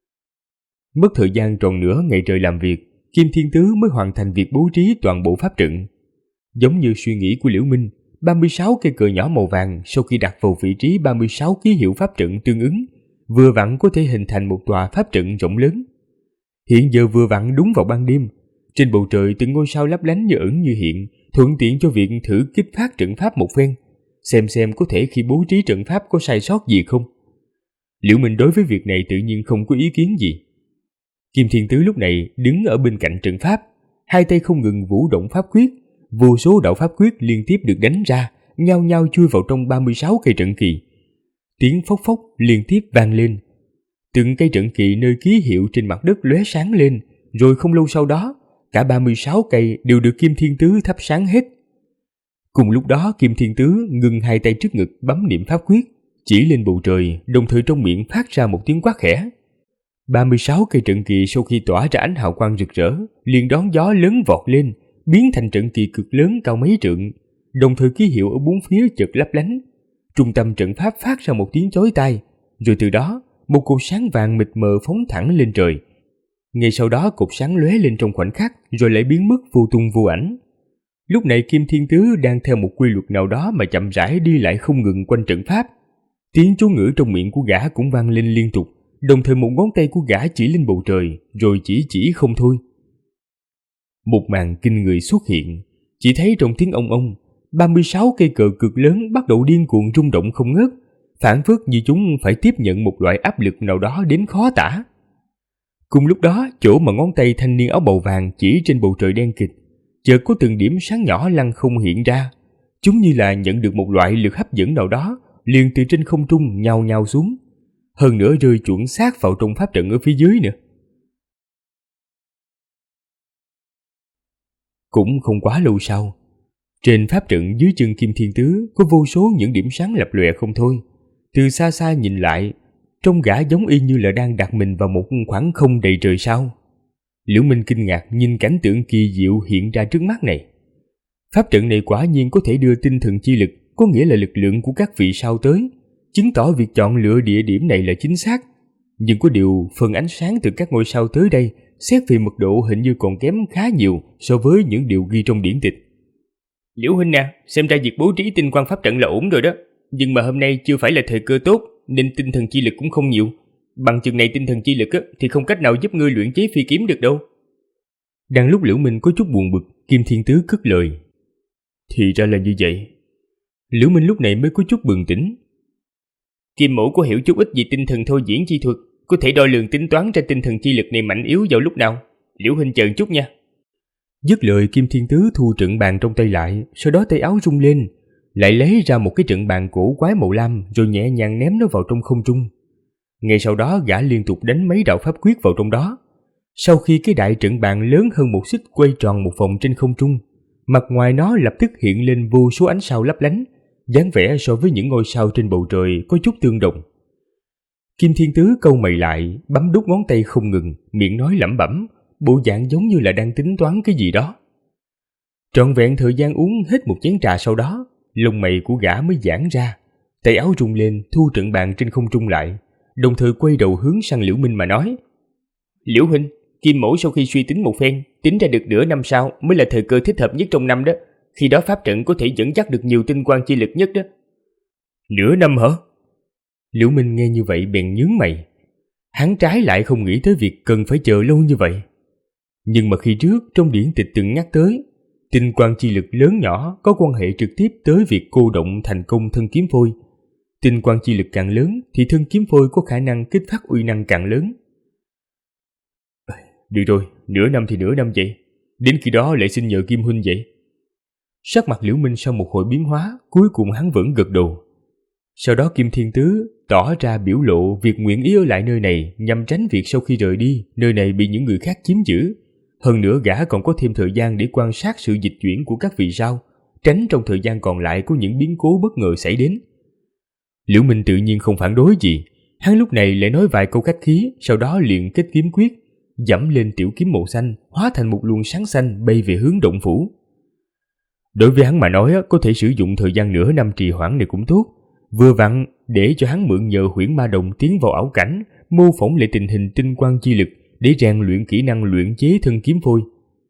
Mất thời gian tròn nửa ngày trời làm việc, Kim Thiên Tứ mới hoàn thành việc bố trí toàn bộ pháp trận. Giống như suy nghĩ của Liễu Minh, 36 cây cờ nhỏ màu vàng sau khi đặt vào vị trí 36 ký hiệu pháp trận tương ứng, vừa vặn có thể hình thành một tòa pháp trận rộng lớn. Hiện giờ vừa vặn đúng vào ban đêm, trên bầu trời từng ngôi sao lấp lánh như ẩn như hiện, thuận tiện cho việc thử kích phát trận pháp một phen, xem có thể khi bố trí trận pháp có sai sót gì không. Liễu Minh đối với việc này tự nhiên không có ý kiến gì. Kim Thiên Tứ lúc này đứng ở bên cạnh trận pháp, hai tay không ngừng vũ động pháp quyết, vô số đạo pháp quyết liên tiếp được đánh ra, nhao nhao chui vào trong 36 cây trận kỳ. Tiếng phốc phốc liên tiếp vang lên. Từng cây trận kỳ nơi ký hiệu trên mặt đất lóe sáng lên, rồi không lâu sau đó, cả 36 cây đều được Kim Thiên Tứ thắp sáng hết. Cùng lúc đó, Kim Thiên Tứ ngừng hai tay trước ngực bấm niệm pháp quyết, chỉ lên bầu trời, đồng thời trong miệng phát ra một tiếng quát khẽ. 36 cây trận kỳ sau khi tỏa ra ánh hào quang rực rỡ, liền đón gió lớn vọt lên, biến thành trận kỳ cực lớn cao mấy trượng, đồng thời ký hiệu ở bốn phía chợt lấp lánh. Trung tâm trận pháp phát ra một tiếng chói tai, rồi từ đó, một cột sáng vàng mịt mờ phóng thẳng lên trời. Ngay sau đó cột sáng lóe lên trong khoảnh khắc, rồi lại biến mất vô tung vô ảnh. Lúc này Kim Thiên Tứ đang theo một quy luật nào đó mà chậm rãi đi lại không ngừng quanh trận pháp. Tiếng chú ngữ trong miệng của gã cũng vang lên liên tục, đồng thời một ngón tay của gã chỉ lên bầu trời, rồi chỉ không thôi. Một màn kinh người xuất hiện, Chỉ thấy trong tiếng ông ông, 36 cây cờ cực lớn bắt đầu điên cuồng rung động không ngớt, phảng phất như chúng phải tiếp nhận một loại áp lực nào đó đến khó tả. Cùng lúc đó, chỗ mà ngón tay thanh niên áo bào vàng chỉ trên bầu trời đen kịt, chợt có từng điểm sáng nhỏ lăng không hiện ra. Chúng như là nhận được một loại lực hấp dẫn nào đó, liền từ trên không trung nhào nhào xuống, hơn nữa rơi chuẩn xác vào trong pháp trận ở phía dưới nữa. Cũng không quá lâu sau, trên pháp trận dưới chân Kim Thiên Tứ có vô số những điểm sáng lập lòe không thôi. Từ xa xa nhìn lại, trông gã giống y như là đang đặt mình vào một khoảng không đầy trời sao. Liễu Minh kinh ngạc nhìn cảnh tượng kỳ diệu hiện ra trước mắt này. Pháp trận này quả nhiên có thể đưa tinh thần chi lực, có nghĩa là lực lượng của các vị sao tới, chứng tỏ việc chọn lựa địa điểm này là chính xác. Nhưng có điều phần ánh sáng từ các ngôi sao tới đây, xét về mật độ hình như còn kém khá nhiều so với những điều ghi trong điển tịch. Liễu huynh à, xem ra việc bố trí tinh quang pháp trận là ổn rồi đó. Nhưng mà hôm nay chưa phải là thời cơ tốt, nên tinh thần chi lực cũng không nhiều. Bằng chừng này tinh thần chi lực thì không cách nào giúp ngươi luyện chế phi kiếm được đâu. Đang lúc Liễu Minh có chút buồn bực, Kim Thiên Tứ cất lời. Thì ra là như vậy. Liễu Minh lúc này mới có chút bừng tỉnh. Kim mẫu có hiểu chút ít về tinh thần thôi diễn chi thuật, có thể đo lường tính toán ra tinh thần chi lực này mạnh yếu vào lúc nào. Liễu huynh chờ chút nha. Dứt lời, Kim Thiên Tứ thu trận bàn trong tay lại, sau đó tay áo rung lên, lại lấy ra một cái trận bàn cổ quái màu lam, rồi nhẹ nhàng ném nó vào trong không trung. Ngay sau đó gã liên tục đánh mấy đạo pháp quyết vào trong đó. Sau khi cái đại trận bàn lớn hơn một xích quay tròn một vòng trên không trung, mặt ngoài nó lập tức hiện lên vô số ánh sao lấp lánh, dáng vẻ so với những ngôi sao trên bầu trời có chút tương đồng. Kim Thiên Tứ cau mày lại, bấm đút ngón tay không ngừng, miệng nói lẩm bẩm, bộ dạng giống như là đang tính toán cái gì đó. Trọn vẹn thời gian uống hết một chén trà sau đó, lông mày của gã mới giãn ra, tay áo rung lên thu trận bàn trên không trung lại, đồng thời quay đầu hướng sang Liễu Minh mà nói. Liễu huynh, Kim mẫu sau khi suy tính một phen, tính ra được nửa năm sau mới là thời cơ thích hợp nhất trong năm đó. Khi đó pháp trận có thể dẫn dắt được nhiều tinh quang chi lực nhất đó. Nửa năm hả? Liễu Minh nghe như vậy bèn nhướng mày. Hắn trái lại không nghĩ tới việc cần phải chờ lâu như vậy. Nhưng mà khi trước trong điển tịch từng nhắc tới, tinh quang chi lực lớn nhỏ có quan hệ trực tiếp tới việc cô động thành công thân kiếm phôi. Tinh quang chi lực càng lớn thì thân kiếm phôi có khả năng kích phát uy năng càng lớn. Được rồi, nửa năm thì nửa năm vậy. Đến khi đó lại xin nhờ Kim huynh vậy. Sắc mặt Liễu Minh sau một hồi biến hóa, cuối cùng hắn vẫn gật đầu. Sau đó Kim Thiên Tứ tỏ ra biểu lộ việc nguyện ý ở lại nơi này nhằm tránh việc sau khi rời đi, nơi này bị những người khác chiếm giữ. Hơn nữa gã còn có thêm thời gian để quan sát sự dịch chuyển của các vị sao, tránh trong thời gian còn lại có những biến cố bất ngờ xảy đến. Liễu Minh tự nhiên không phản đối gì, hắn lúc này lại nói vài câu khách khí, sau đó liền kết kiếm quyết, giẫm lên tiểu kiếm màu xanh, hóa thành một luồng sáng xanh bay về hướng động phủ. Đối với hắn mà nói, có thể sử dụng thời gian nửa năm trì hoãn này cũng tốt, vừa vặn để cho hắn mượn nhờ huyễn ma đồng tiến vào ảo cảnh, mô phỏng lại tình hình tinh quang chi lực để rèn luyện kỹ năng luyện chế thân kiếm phôi.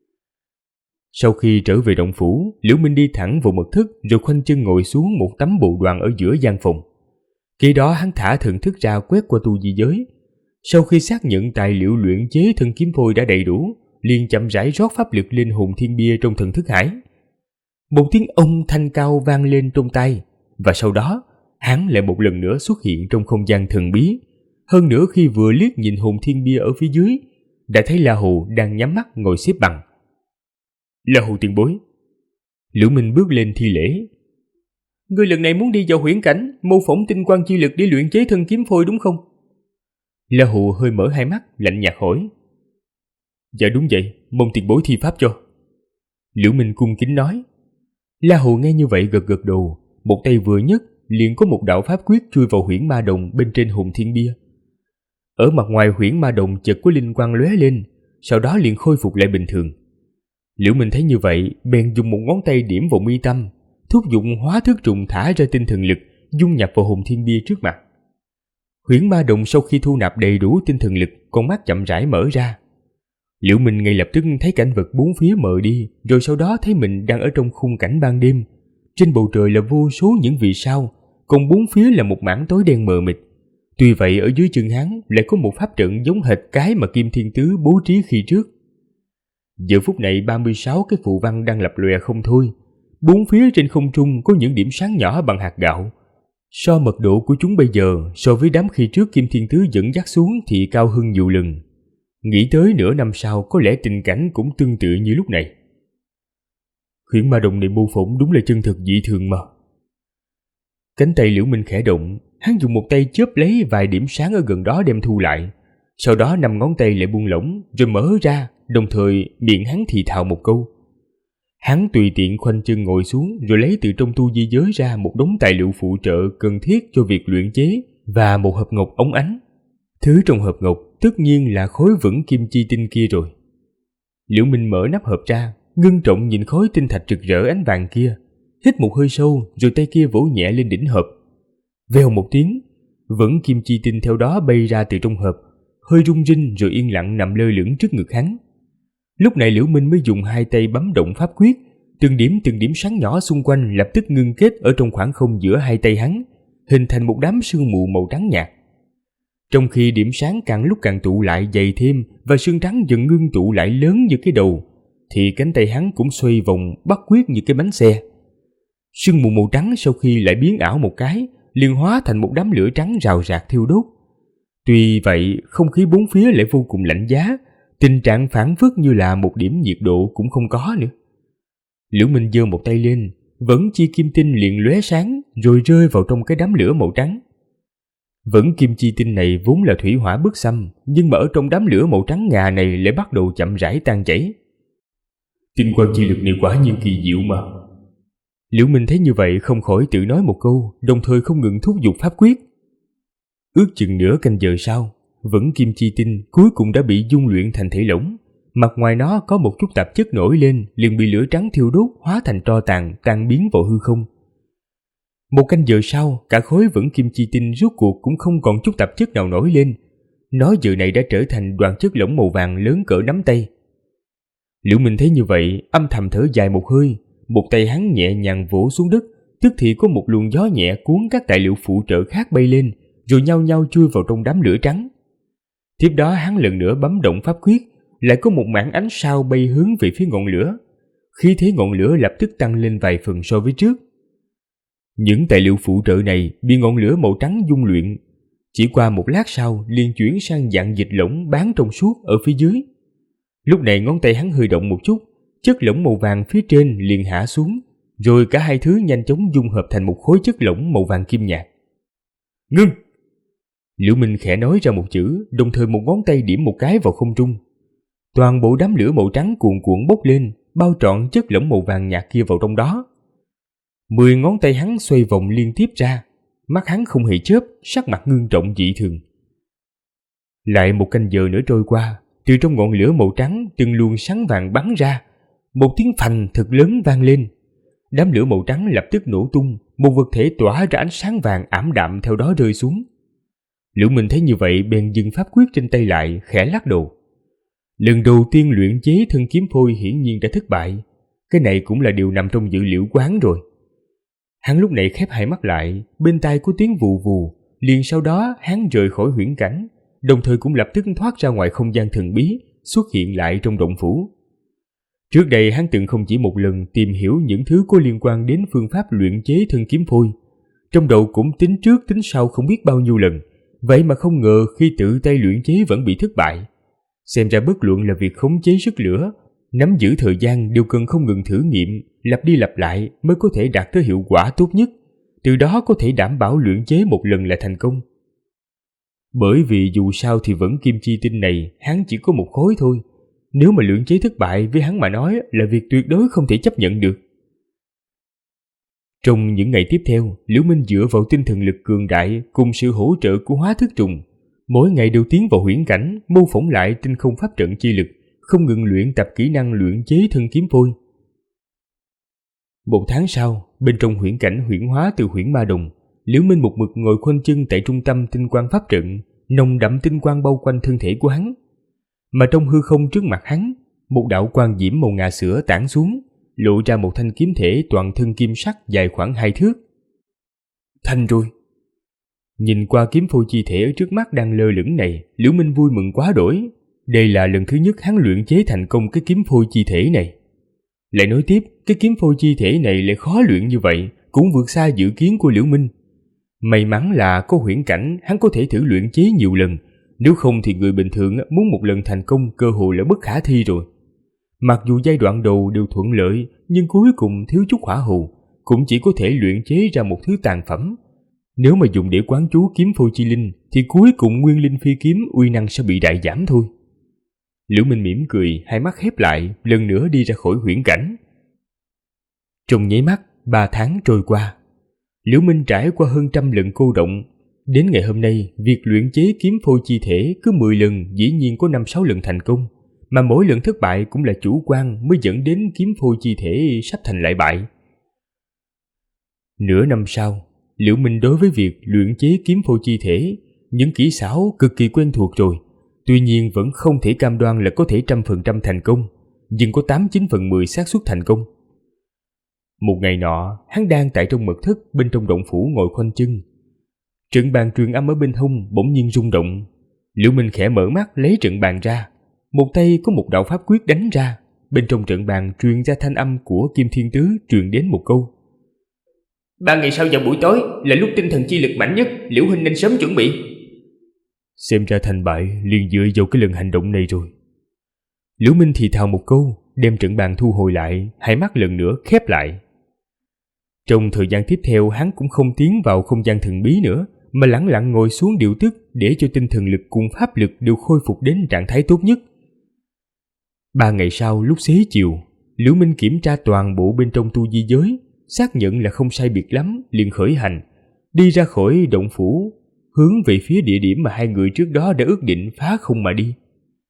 Sau khi trở về động phủ, Liễu Minh đi thẳng vào mật thất rồi khoanh chân ngồi xuống một tấm bộ đoàn ở giữa gian phòng. Khi đó hắn thả thần thức ra quét qua tu di giới. Sau khi xác nhận tài liệu luyện chế thân kiếm phôi đã đầy đủ, liền chậm rãi rót pháp lực lên hồn thiên bia trong thần thức hải. Một tiếng ông thanh cao vang lên trong tai, và sau đó hắn lại một lần nữa xuất hiện trong không gian thần bí. Hơn nữa khi vừa liếc nhìn hồn thiên bia ở phía dưới, đã thấy La Hồ đang nhắm mắt ngồi xếp bằng. La Hồ tiền bối. Liễu Minh bước lên thi lễ. Ngươi lần này muốn đi vào huyễn cảnh, mô phỏng tinh quang chi lực để luyện chế thân kiếm phôi đúng không? La Hồ hơi mở hai mắt, lạnh nhạt hỏi. Dạ đúng vậy, mong tiền bối thi pháp cho. Liễu Minh cung kính nói. La Hồ nghe như vậy gật gật đầu, một tay vừa nhấc liền có một đạo pháp quyết chui vào huyễn ma đồng bên trên hồn thiên bia. Ở mặt ngoài huyễn ma đồng chợt có linh quang lóe lên, sau đó liền khôi phục lại bình thường. Liễu Minh thấy như vậy, bèn dùng một ngón tay điểm vào mi tâm, thúc giục hóa thức trùng thả ra tinh thần lực, dung nhập vào hồn thiên bia trước mặt. Huyễn ma đồng sau khi thu nạp đầy đủ tinh thần lực, con mắt chậm rãi mở ra. Liễu Minh ngay lập tức thấy cảnh vật bốn phía mờ đi, rồi sau đó thấy mình đang ở trong khung cảnh ban đêm. Trên bầu trời là vô số những vì sao, còn bốn phía là một mảng tối đen mờ mịt. Tuy vậy ở dưới chân hắn lại có một pháp trận giống hệt cái mà Kim Thiên Tứ bố trí khi trước. Giờ phút này 36 cái phù văn đang lập lòe không thôi. Bốn phía trên không trung có những điểm sáng nhỏ bằng hạt gạo. So mật độ của chúng bây giờ so với đám khi trước Kim Thiên Tứ dẫn dắt xuống thì cao hơn nhiều lần. Nghĩ tới nửa năm sau có lẽ tình cảnh cũng tương tự như lúc này. Huyễn ma đồng này mô phỏng đúng là chân thực dị thường mà. Cánh tay Liễu Minh khẽ động, hắn dùng một tay chớp lấy vài điểm sáng ở gần đó đem thu lại. Sau đó 5 ngón tay lại buông lỏng rồi mở ra, đồng thời miệng hắn thì thào một câu. Hắn tùy tiện khoanh chân ngồi xuống rồi lấy từ trong tu di giới ra một đống tài liệu phụ trợ cần thiết cho việc luyện chế và một hộp ngọc óng ánh. Thứ trong hộp ngọc tất nhiên là khối vững kim chi tinh kia rồi. Liễu Minh mở nắp hộp ra, ngưng trọng nhìn khối tinh thạch rực rỡ ánh vàng kia, hít một hơi sâu rồi tay kia vỗ nhẹ lên đỉnh hộp. Vèo một tiếng, vững kim chi tinh theo đó bay ra từ trong hộp, hơi rung rinh rồi yên lặng nằm lơ lửng trước ngực hắn. Lúc này Liễu Minh mới dùng hai tay bấm động pháp quyết, từng điểm sáng nhỏ xung quanh lập tức ngưng kết ở trong khoảng không giữa hai tay hắn, hình thành một đám sương mù màu trắng nhạt. Trong khi điểm sáng càng lúc càng tụ lại dày thêm và sương trắng dần ngưng tụ lại lớn như cái đầu, thì cánh tay hắn cũng xoay vòng bắt quyết như cái bánh xe. Sương mù màu trắng sau khi lại biến ảo một cái, liền hóa thành một đám lửa trắng rào rạc thiêu đốt. Tuy vậy, không khí bốn phía lại vô cùng lạnh giá, tình trạng phảng phất như là một điểm nhiệt độ cũng không có nữa. Liễu Minh giơ một tay lên, vẫn chi kim tinh liền lóe sáng rồi rơi vào trong cái đám lửa màu trắng. Vẫn kim chi tinh này vốn là thủy hỏa bức xâm, nhưng mà ở trong đám lửa màu trắng ngà này lại bắt đầu chậm rãi tan chảy. Tinh quang chi lực này quả nhiên kỳ diệu mà. Liễu Minh thấy như vậy không khỏi tự nói một câu, đồng thời không ngừng thúc giục pháp quyết. Ước chừng nửa canh giờ sau, vẫn kim chi tinh cuối cùng đã bị dung luyện thành thể lỏng, mặt ngoài nó có một chút tạp chất nổi lên liền bị lửa trắng thiêu đốt hóa thành tro tàn tan biến vào hư không. Một canh giờ sau, cả khối vẫn kim chi tinh rốt cuộc cũng không còn chút tạp chất nào nổi lên, nó giờ này đã trở thành đoàn chất lỏng màu vàng lớn cỡ nắm tay. Liễu Minh thấy như vậy, âm thầm thở dài một hơi, một tay hắn nhẹ nhàng vỗ xuống đất, tức thì có một luồng gió nhẹ cuốn các tài liệu phụ trợ khác bay lên, rồi nhau nhau chui vào trong đám lửa trắng. Tiếp đó hắn lần nữa bấm động pháp quyết, lại có một mảng ánh sao bay hướng về phía ngọn lửa. Khí thế ngọn lửa lập tức tăng lên vài phần so với trước. Những tài liệu phụ trợ này bị ngọn lửa màu trắng dung luyện, chỉ qua một lát sau liền chuyển sang dạng dịch lỏng bán trong suốt ở phía dưới. Lúc này ngón tay hắn hơi động một chút, chất lỏng màu vàng phía trên liền hạ xuống, rồi cả hai thứ nhanh chóng dung hợp thành một khối chất lỏng màu vàng kim nhạt. Ngưng! Liễu Minh khẽ nói ra một chữ, đồng thời một ngón tay điểm một cái vào không trung. Toàn bộ đám lửa màu trắng cuồn cuộn bốc lên, bao trọn chất lỏng màu vàng nhạt kia vào trong đó. 10 ngón tay hắn xoay vòng liên tiếp ra, mắt hắn không hề chớp, sắc mặt ngưng trọng dị thường. Lại một canh giờ nữa trôi qua, từ trong ngọn lửa màu trắng từng luồng sáng vàng bắn ra, một tiếng phành thật lớn vang lên. Đám lửa màu trắng lập tức nổ tung, một vật thể tỏa ra ánh sáng vàng ảm đạm theo đó rơi xuống. Liễu Minh thấy như vậy bèn dừng pháp quyết trên tay lại, khẽ lắc đầu. Lần đầu tiên luyện chế thân kiếm phôi hiển nhiên đã thất bại, cái này cũng là điều nằm trong dự liệu quán rồi. Hắn lúc này khép hai mắt lại, bên tai có tiếng vù vù, liền sau đó hắn rời khỏi huyễn cảnh, đồng thời cũng lập tức thoát ra ngoài không gian thần bí, xuất hiện lại trong động phủ. Trước đây hắn từng không chỉ một lần tìm hiểu những thứ có liên quan đến phương pháp luyện chế thân kiếm phôi, trong đầu cũng tính trước tính sau không biết bao nhiêu lần, vậy mà không ngờ khi tự tay luyện chế vẫn bị thất bại. Xem ra bất luận là việc khống chế sức lửa, nắm giữ thời gian đều cần không ngừng thử nghiệm, lặp đi lặp lại mới có thể đạt tới hiệu quả tốt nhất, từ đó có thể đảm bảo luyện chế một lần là thành công. Bởi vì dù sao thì vẫn kim chi tinh này hắn chỉ có một khối thôi, nếu mà luyện chế thất bại với hắn mà nói là việc tuyệt đối không thể chấp nhận được. Trong những ngày tiếp theo, Liễu Minh dựa vào tinh thần lực cường đại cùng sự hỗ trợ của hóa thức trùng, mỗi ngày đều tiến vào huyễn cảnh, mô phỏng lại tinh không pháp trận chi lực, không ngừng luyện tập kỹ năng luyện chế thân kiếm phôi. Một tháng sau, bên trong huyễn cảnh huyễn hóa từ huyễn ma đồng, Liễu Minh một mực ngồi khoanh chân tại trung tâm tinh quang pháp trận, nồng đậm tinh quang bao quanh thân thể của hắn. Mà trong hư không trước mặt hắn, một đạo quang diễm màu ngà sữa tản xuống, lộ ra một thanh kiếm thể toàn thân kim sắc dài khoảng 2 thước. Thành rồi! Nhìn qua kiếm phôi chi thể ở trước mắt đang lơ lửng này, Liễu Minh vui mừng quá đỗi. Đây là lần thứ nhất hắn luyện chế thành công cái kiếm phôi chi thể này. Lại nói tiếp, cái kiếm phôi chi thể này lại khó luyện như vậy, cũng vượt xa dự kiến của Liễu Minh. May mắn là có huyễn cảnh hắn có thể thử luyện chế nhiều lần, nếu không thì người bình thường muốn một lần thành công cơ hội là bất khả thi rồi. Mặc dù giai đoạn đầu đều thuận lợi, nhưng cuối cùng thiếu chút hỏa hầu, cũng chỉ có thể luyện chế ra một thứ tàn phẩm. Nếu mà dùng để quán chú kiếm phôi chi linh, thì cuối cùng nguyên linh phi kiếm uy năng sẽ bị đại giảm thôi. Liễu Minh mỉm cười, hai mắt khép lại, lần nữa đi ra khỏi huyễn cảnh. Trong nháy mắt, 3 tháng trôi qua. Liễu Minh trải qua hơn 100 lần cô động. Đến ngày hôm nay, việc luyện chế kiếm phôi chi thể cứ 10 lần dĩ nhiên có 5-6 lần thành công, mà mỗi lần thất bại cũng là chủ quan mới dẫn đến kiếm phôi chi thể sắp thành lại bại. Nửa năm sau, Liễu Minh đối với việc luyện chế kiếm phôi chi thể, những kỹ xảo cực kỳ quen thuộc rồi, tuy nhiên vẫn không thể cam đoan là có thể 100% thành công, nhưng có 8-9/10 xác suất thành công. Một ngày nọ, hắn đang tại trong mật thất bên trong động phủ ngồi khoanh chân. Trận bàn truyền âm ở bên hông bỗng nhiên rung động. Liễu Minh khẽ mở mắt lấy trận bàn ra, một tay có một đạo pháp quyết đánh ra, bên trong trận bàn truyền ra thanh âm của Kim Thiên Tứ truyền đến một câu: 3 ngày sau vào buổi tối là lúc tinh thần chi lực mạnh nhất, Liễu huynh nên sớm chuẩn bị. Xem ra thành bại liền dựa vào cái lần hành động này rồi. Liễu Minh thì thào một câu, đem trận bàn thu hồi lại, hai mắt lần nữa khép lại. Trong thời gian tiếp theo, hắn cũng không tiến vào không gian thần bí nữa, mà lẳng lặng ngồi xuống điều tức để cho tinh thần lực cùng pháp lực đều khôi phục đến trạng thái tốt nhất. 3 ngày sau, lúc xế chiều, Liễu Minh kiểm tra toàn bộ bên trong tu di giới, xác nhận là không sai biệt lắm, liền khởi hành, đi ra khỏi động phủ, hướng về phía địa điểm mà hai người trước đó đã ước định phá không mà đi.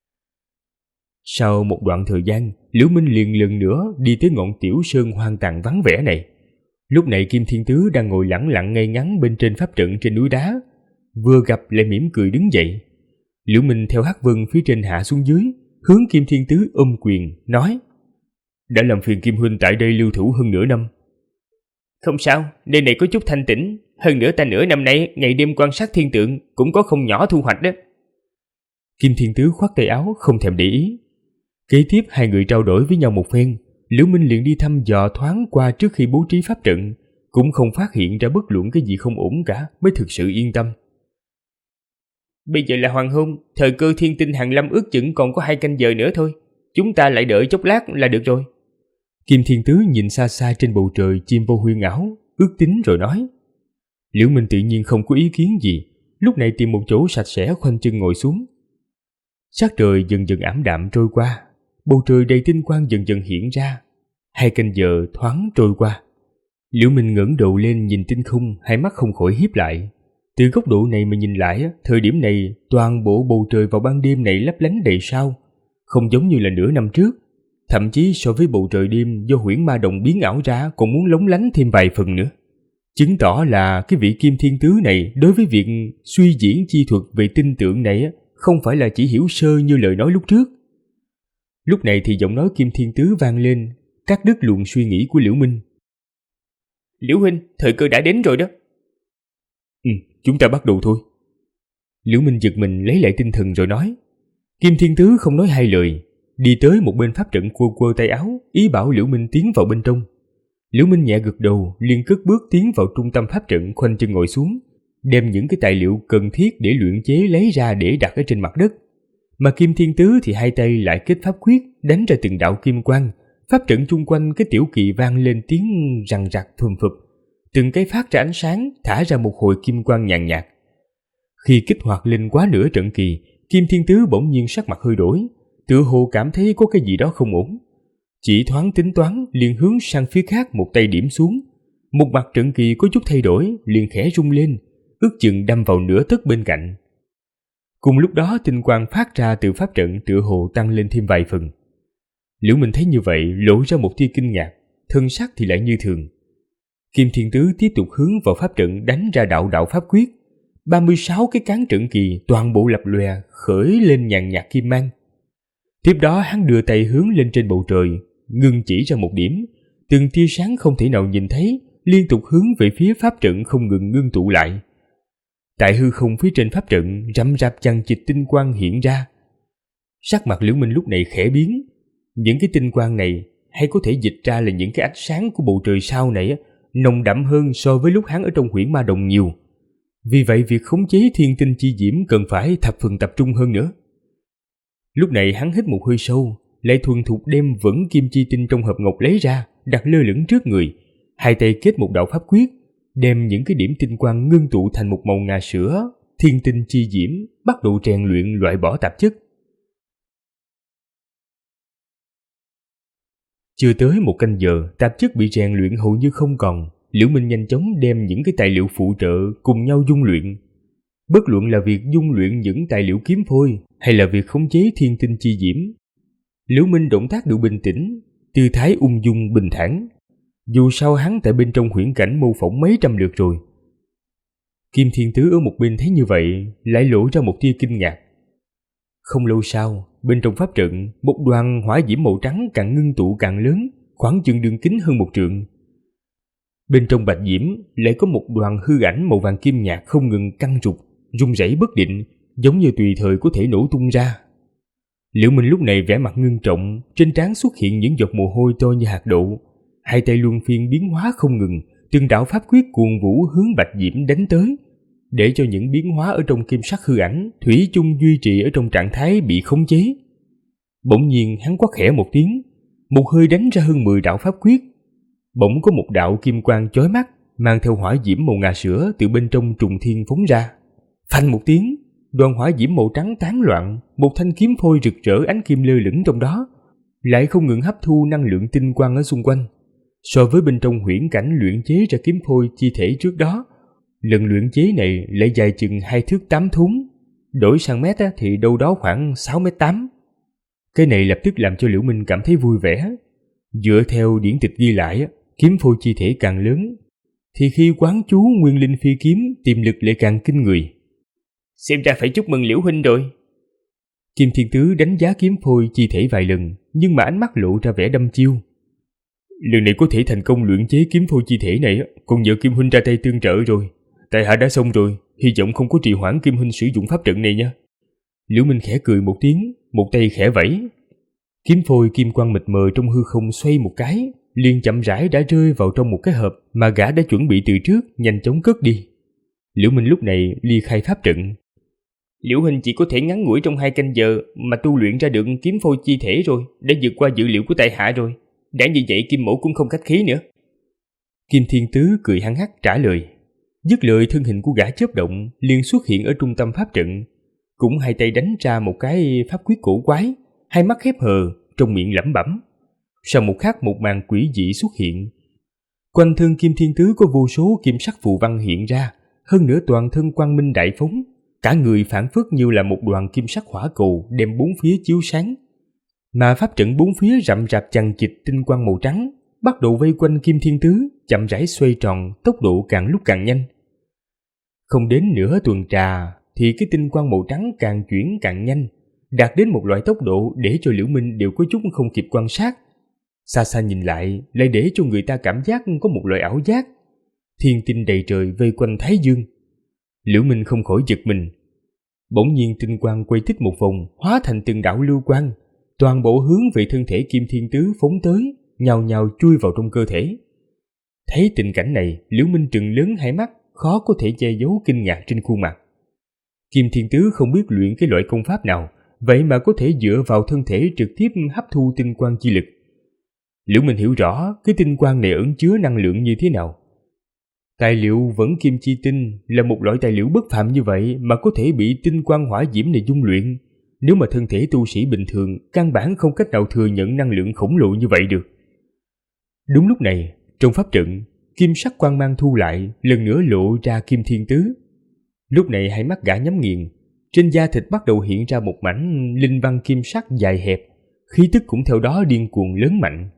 Sau một đoạn thời gian, Liễu Minh liền lần nữa đi tới ngọn tiểu sơn hoang tàn vắng vẻ này. Lúc này Kim Thiên Tứ đang ngồi lẳng lặng ngay ngắn bên trên pháp trận trên núi đá, vừa gặp lại mỉm cười đứng dậy. Liễu Minh theo Hắc Vân phía trên hạ xuống dưới, hướng Kim Thiên Tứ ôm quyền, nói: đã làm phiền Kim huynh tại đây lưu thủ hơn nửa năm. Không sao, nơi này có chút thanh tĩnh, hơn nữa ta nửa năm nay ngày đêm quan sát thiên tượng cũng có không nhỏ thu hoạch đó. Kim Thiên Tứ khoát tay áo không thèm để ý. Kế tiếp hai người trao đổi với nhau một phen, Liễu Minh liền đi thăm dò thoáng qua trước khi bố trí pháp trận, cũng không phát hiện ra bất luận cái gì không ổn cả, mới thực sự yên tâm. Bây giờ là hoàng hôn, thời cơ thiên tinh hàng lâm ước chừng còn có 2 canh giờ nữa thôi, chúng ta lại đợi chốc lát là được rồi. Kim Thiên Tứ nhìn xa xa trên bầu trời chim vô huyền ảo, ước tính rồi nói. Liễu Minh tự nhiên không có ý kiến gì, lúc này tìm một chỗ sạch sẽ khoanh chân ngồi xuống. Sắc trời dần dần ảm đạm trôi qua, bầu trời đầy tinh quang dần dần hiện ra. 2 canh giờ thoáng trôi qua. Liễu Minh ngẩng đầu lên nhìn tinh không, hai mắt không khỏi híp lại. Từ góc độ này mà nhìn lại, thời điểm này toàn bộ bầu trời vào ban đêm này lấp lánh đầy sao, không giống như là nửa năm trước. Thậm chí so với bầu trời đêm do huyễn ma đồng biến ảo ra còn muốn lóng lánh thêm vài phần nữa. Chứng tỏ là cái vị Kim Thiên Tứ này đối với việc suy diễn chi thuật về tinh tượng này không phải là chỉ hiểu sơ như lời nói lúc trước. Lúc này thì giọng nói Kim Thiên Tứ vang lên, cắt đứt luồng suy nghĩ của Liễu Minh. Liễu huynh, thời cơ đã đến rồi đó. Chúng ta bắt đầu thôi. Liễu Minh giật mình lấy lại tinh thần rồi nói. Kim Thiên Tứ không nói hai lời, đi tới một bên pháp trận quơ tay áo, ý bảo Liễu Minh tiến vào bên trong. Liễu Minh nhẹ gật đầu, liền cất bước tiến vào trung tâm pháp trận, khoanh chân ngồi xuống, đem những cái tài liệu cần thiết để luyện chế lấy ra để đặt ở trên mặt đất. Mà Kim Thiên Tứ thì hai tay lại kết pháp quyết, đánh ra từng đạo kim quang. Pháp trận chung quanh cái tiểu kỳ vang lên tiếng rằng rặc thùm phụp, từng cái phát ra ánh sáng, thả ra một hồi kim quang nhàn nhạt. Khi kích hoạt lên quá nửa trận kỳ, Kim Thiên Tứ bỗng nhiên sắc mặt hơi đổi, tựa hồ cảm thấy có cái gì đó không ổn. Chỉ thoáng tính toán, liền hướng sang phía khác một tay điểm xuống. Một mặt trận kỳ có chút thay đổi, liền khẽ rung lên, ước chừng đâm vào nửa tấc bên cạnh. Cùng lúc đó tinh quang phát ra từ pháp trận tựa hồ tăng lên thêm vài phần. Liễu Minh thấy như vậy lộ ra một tia kinh ngạc, thân sắc thì lại như thường. Kim Thiên Tứ tiếp tục hướng vào pháp trận đánh ra đạo pháp quyết. 36 cái cán trận kỳ toàn bộ lập lòe khởi lên nhàn nhạt kim mang. Tiếp đó hắn đưa tay hướng lên trên bầu trời, ngưng chỉ ra một điểm, từng tia sáng không thể nào nhìn thấy liên tục hướng về phía pháp trận không ngừng ngưng tụ lại. Tại hư không phía trên pháp trận rậm rạp chằng chịt tinh quang hiện ra. Sắc mặt Liễu Minh lúc này khẽ biến. Những cái tinh quang này, hay có thể dịch ra là những cái ánh sáng của bầu trời sao này nồng đậm hơn so với lúc hắn ở trong huyễn ma đồng nhiều. Vì vậy việc khống chế thiên tinh chi diễm cần phải thập phần tập trung hơn nữa. Lúc này hắn hít một hơi sâu, lại thuần thục đem vẫn kim chi tinh trong hộp ngọc lấy ra, đặt lơ lửng trước người, hai tay kết một đạo pháp quyết, đem những cái điểm tinh quang ngưng tụ thành một màu ngà sữa, thiên tinh chi diễm, bắt đầu rèn luyện loại bỏ tạp chất. Chưa tới một canh giờ, tạp chất bị rèn luyện hầu như không còn. Liễu Minh nhanh chóng đem những cái tài liệu phụ trợ cùng nhau dung luyện. Bất luận là việc dung luyện những tài liệu kiếm phôi hay là việc khống chế thiên tinh chi diễm, Liễu Minh động tác đều bình tĩnh, tư thái ung dung bình thản. Dù sao hắn tại bên trong huyễn cảnh mô phỏng mấy trăm lượt rồi. Kim Thiên Tứ ở một bên thấy như vậy, lại lộ ra một tia kinh ngạc. Không lâu sau, bên trong pháp trận, một đoàn hỏa diễm màu trắng càng ngưng tụ càng lớn, khoảng chừng đường kính hơn 1 trượng. Bên trong bạch diễm lại có một đoàn hư ảnh màu vàng kim nhạt không ngừng căng rụt, rung rẩy bất định, giống như tùy thời có thể nổ tung ra. Liễu Minh lúc này vẻ mặt ngưng trọng, trên trán xuất hiện những giọt mồ hôi to như hạt đậu, hai tay luân phiên biến hóa không ngừng, từng đạo pháp quyết cuồng vũ hướng bạch diễm đánh tới, để cho những biến hóa ở trong kim sắc hư ảnh thủy chung duy trì ở trong trạng thái bị khống chế. Bỗng nhiên hắn quát khẽ một tiếng, một hơi đánh ra hơn 10 đạo pháp quyết. Bỗng có một đạo kim quang chói mắt mang theo hỏa diễm màu ngà sữa từ bên trong trùng thiên phóng ra. Phanh một tiếng, đoàn hỏa diễm màu trắng tán loạn, một thanh kiếm phôi rực rỡ ánh kim lơ lửng trong đó, lại không ngừng hấp thu năng lượng tinh quang ở xung quanh. So với bên trong huyễn cảnh luyện chế ra kiếm phôi chi thể trước đó, lần luyện chế này lại dài chừng 2 thước 8 thốn, đổi sang mét thì đâu đó khoảng 6 mét 8. Cái này lập tức làm cho Liễu Minh cảm thấy vui vẻ. Dựa theo điển tịch ghi lại, kiếm phôi chi thể càng lớn, thì khi quán chú nguyên linh phi kiếm, tiềm lực lại càng kinh người. Xem ra phải chúc mừng Liễu huynh rồi. Kim Thiên Tứ đánh giá kiếm phôi chi thể vài lần, nhưng mà ánh mắt lộ ra vẻ đăm chiêu. Lần này có thể thành công luyện chế kiếm phôi chi thể này, còn nhờ Kim huynh ra tay tương trợ rồi. Tại hạ đã xong rồi, hy vọng không có trì hoãn Kim huynh sử dụng pháp trận này nha. Liễu Minh khẽ cười một tiếng, một tay khẽ vẫy. Kiếm phôi kim quang mịt mờ trong hư không xoay một cái, liền chậm rãi đã rơi vào trong một cái hộp mà gã đã chuẩn bị từ trước, nhanh chóng cất đi. Liễu Minh lúc này ly khai pháp trận. Liễu huynh chỉ có thể ngắn ngủi trong 2 canh giờ mà tu luyện ra được kiếm phôi chi thể rồi, đã vượt qua dự liệu của tại hạ rồi. Đã như vậy Kim mẫu cũng không khách khí nữa. Kim Thiên Tứ cười hăng hắc trả lời. Dứt lời, thân hình của gã chớp động, liền xuất hiện ở trung tâm pháp trận, cũng hai tay đánh ra một cái pháp quyết cổ quái, hai mắt khép hờ, trong miệng lẩm bẩm. Sau một khắc, một màn quỷ dị xuất hiện. Quanh thân Kim Thiên Tứ có vô số kim sắc phù văn hiện ra, hơn nữa toàn thân quang minh đại phóng, cả người phảng phất như là một đoàn kim sắc hỏa cầu đem bốn phía chiếu sáng. Mà pháp trận bốn phía rậm rạp chằng chịt tinh quang màu trắng, bắt đầu vây quanh Kim Thiên Tứ, chậm rãi xoay tròn, tốc độ càng lúc càng nhanh. Không đến nửa tuần trà thì cái tinh quang màu trắng càng chuyển càng nhanh, đạt đến một loại tốc độ để cho Liễu Minh đều có chút không kịp quan sát. Xa xa nhìn lại để cho người ta cảm giác có một loại ảo giác. Thiên tinh đầy trời vây quanh Thái Dương. Liễu Minh không khỏi giật mình. Bỗng nhiên tinh quang quay tích một vòng, hóa thành từng đạo lưu quang, toàn bộ hướng về thân thể Kim Thiên Tứ phóng tới, nhào nhào chui vào trong cơ thể. Thấy tình cảnh này, Liễu Minh trừng lớn hai mắt, khó có thể che giấu kinh ngạc trên khuôn mặt. Kim Thiên Tứ không biết luyện cái loại công pháp nào, vậy mà có thể dựa vào thân thể trực tiếp hấp thu tinh quang chi lực. Liễu Minh hiểu rõ cái tinh quang này ẩn chứa năng lượng như thế nào. Tài liệu vẫn kim chi tinh là một loại tài liệu bất phàm như vậy mà có thể bị tinh quang hỏa diễm này dung luyện. Nếu mà thân thể tu sĩ bình thường, căn bản không cách nào thừa nhận năng lượng khổng lồ như vậy được. Đúng lúc này, trong pháp trận, kim sắc quang mang thu lại, lần nữa lộ ra Kim Thiên Tứ. Lúc này hai mắt gã nhắm nghiền, trên da thịt bắt đầu hiện ra một mảnh linh văn kim sắc dài hẹp, khí tức cũng theo đó điên cuồng lớn mạnh.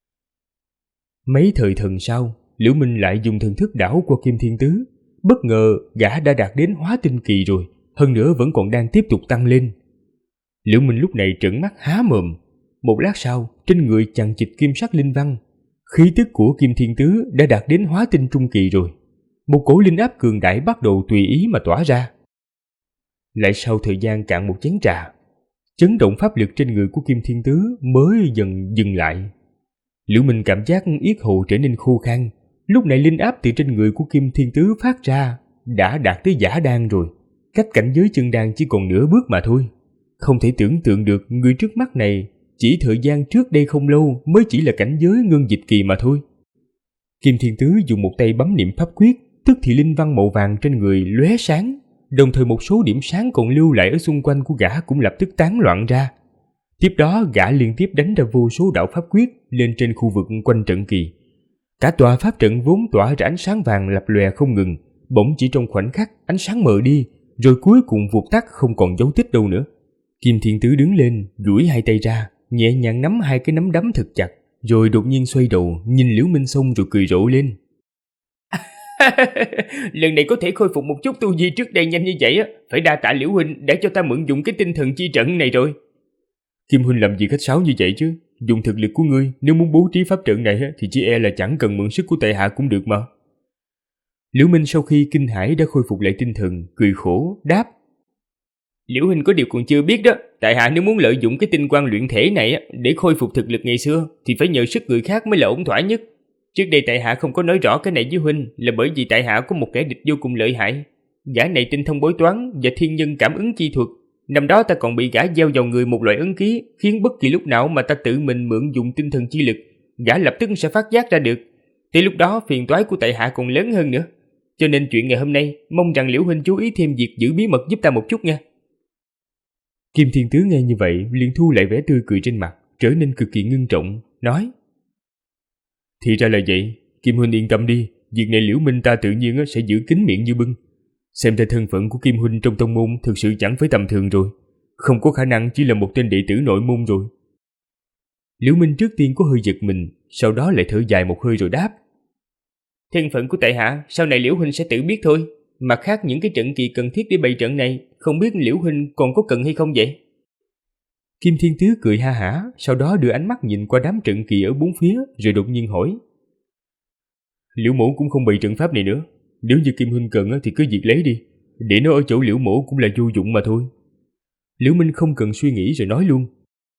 Mấy thời thần sau, Liễu Minh lại dùng thần thức đảo qua Kim Thiên Tứ. Bất ngờ gã đã đạt đến hóa tinh kỳ rồi, hơn nữa vẫn còn đang tiếp tục tăng lên. Liễu Minh lúc này trợn mắt há mồm. Một lát sau, trên người chằng chịt kim sắc linh văn, khí tức của Kim Thiên Tứ đã đạt đến hóa tinh trung kỳ rồi. Một cổ linh áp cường đại bắt đầu tùy ý mà tỏa ra. Lại sau thời gian cạn một chén trà, Chấn động pháp lực trên người của Kim Thiên Tứ mới dần dừng lại. Liễu Minh cảm giác yết hầu trở nên khô khan. Lúc này linh áp từ trên người của Kim Thiên Tứ phát ra đã đạt tới giả đan rồi, cách cảnh giới chân đan chỉ còn nửa bước mà thôi. Không thể tưởng tượng được người trước mắt này chỉ thời gian trước đây không lâu mới chỉ là cảnh giới ngưng dịch kỳ mà thôi. Kim Thiên Tứ dùng một tay bấm niệm pháp quyết, tức thì linh văn màu vàng trên người lóe sáng, đồng thời một số điểm sáng còn lưu lại ở xung quanh của gã cũng lập tức tán loạn ra. Tiếp đó gã liên tiếp đánh ra vô số đạo pháp quyết lên trên khu vực quanh trận kỳ. Cả tòa pháp trận vốn tỏa ra ánh sáng vàng lập lòe không ngừng, bỗng chỉ trong khoảnh khắc ánh sáng mờ đi, rồi cuối cùng vụt tắt không còn dấu tích đâu nữa. Kim Thiên Tứ đứng lên, duỗi hai tay ra, nhẹ nhàng nắm hai cái nắm đấm thật chặt, rồi đột nhiên xoay đầu nhìn Liễu Minh Xông rồi cười rộ lên. Lần này có thể khôi phục một chút tu vi trước đây nhanh như vậy á, phải đa tạ Liễu huynh để cho ta mượn dụng cái tinh thần chi trận này rồi. Kim huynh làm gì khách sáo như vậy chứ? Dùng thực lực của ngươi, nếu muốn bố trí pháp trận này thì chỉ e là chẳng cần mượn sức của tại hạ cũng được mà. Liễu Minh sau khi kinh hãi đã khôi phục lại tinh thần, cười khổ đáp: Liễu huynh có điều còn chưa biết đó, tại hạ nếu muốn lợi dụng cái tinh quang luyện thể này để khôi phục thực lực ngày xưa thì phải nhờ sức người khác mới là ổn thỏa nhất. Trước đây tại hạ không có nói rõ cái này với huynh là bởi vì tại hạ có một kẻ địch vô cùng lợi hại. Gã này tinh thông bói toán và thiên nhân cảm ứng chi thuật. Năm đó ta còn bị gã gieo vào người một loại ấn ký, khiến bất kỳ lúc nào mà ta tự mình mượn dùng tinh thần chi lực, gã lập tức sẽ phát giác ra được. Thì lúc đó phiền toái của tại hạ còn lớn hơn nữa. Cho nên chuyện ngày hôm nay, mong rằng Liễu huynh chú ý thêm việc giữ bí mật giúp ta một chút nha. Kim Thiên Tứ nghe như vậy liền thu lại vẻ tươi cười trên mặt, trở nên cực kỳ ngưng trọng, nói: Thì ra là vậy, Kim huynh yên tâm đi, việc này Liễu Minh ta tự nhiên sẽ giữ kín miệng như bưng. Xem ra thân phận của Kim huynh trong tông môn thực sự chẳng phải tầm thường rồi, không có khả năng chỉ là một tên đệ tử nội môn rồi. Liễu Minh trước tiên có hơi giật mình, sau đó lại thở dài một hơi rồi đáp: Thân phận của tại hạ sau này Liễu huynh sẽ tự biết thôi. Mặt khác những cái trận kỳ cần thiết để bày trận này, không biết Liễu huynh còn có cần hay không vậy? Kim Thiên Tứ cười ha hả, sau đó đưa ánh mắt nhìn qua đám trận kỳ ở bốn phía, rồi đột nhiên hỏi: Liễu mổ cũng không bày trận pháp này nữa, nếu như Kim huynh cần thì cứ việc lấy đi, để nó ở chỗ Liễu mổ cũng là vô dụng mà thôi. Liễu Minh không cần suy nghĩ rồi nói luôn: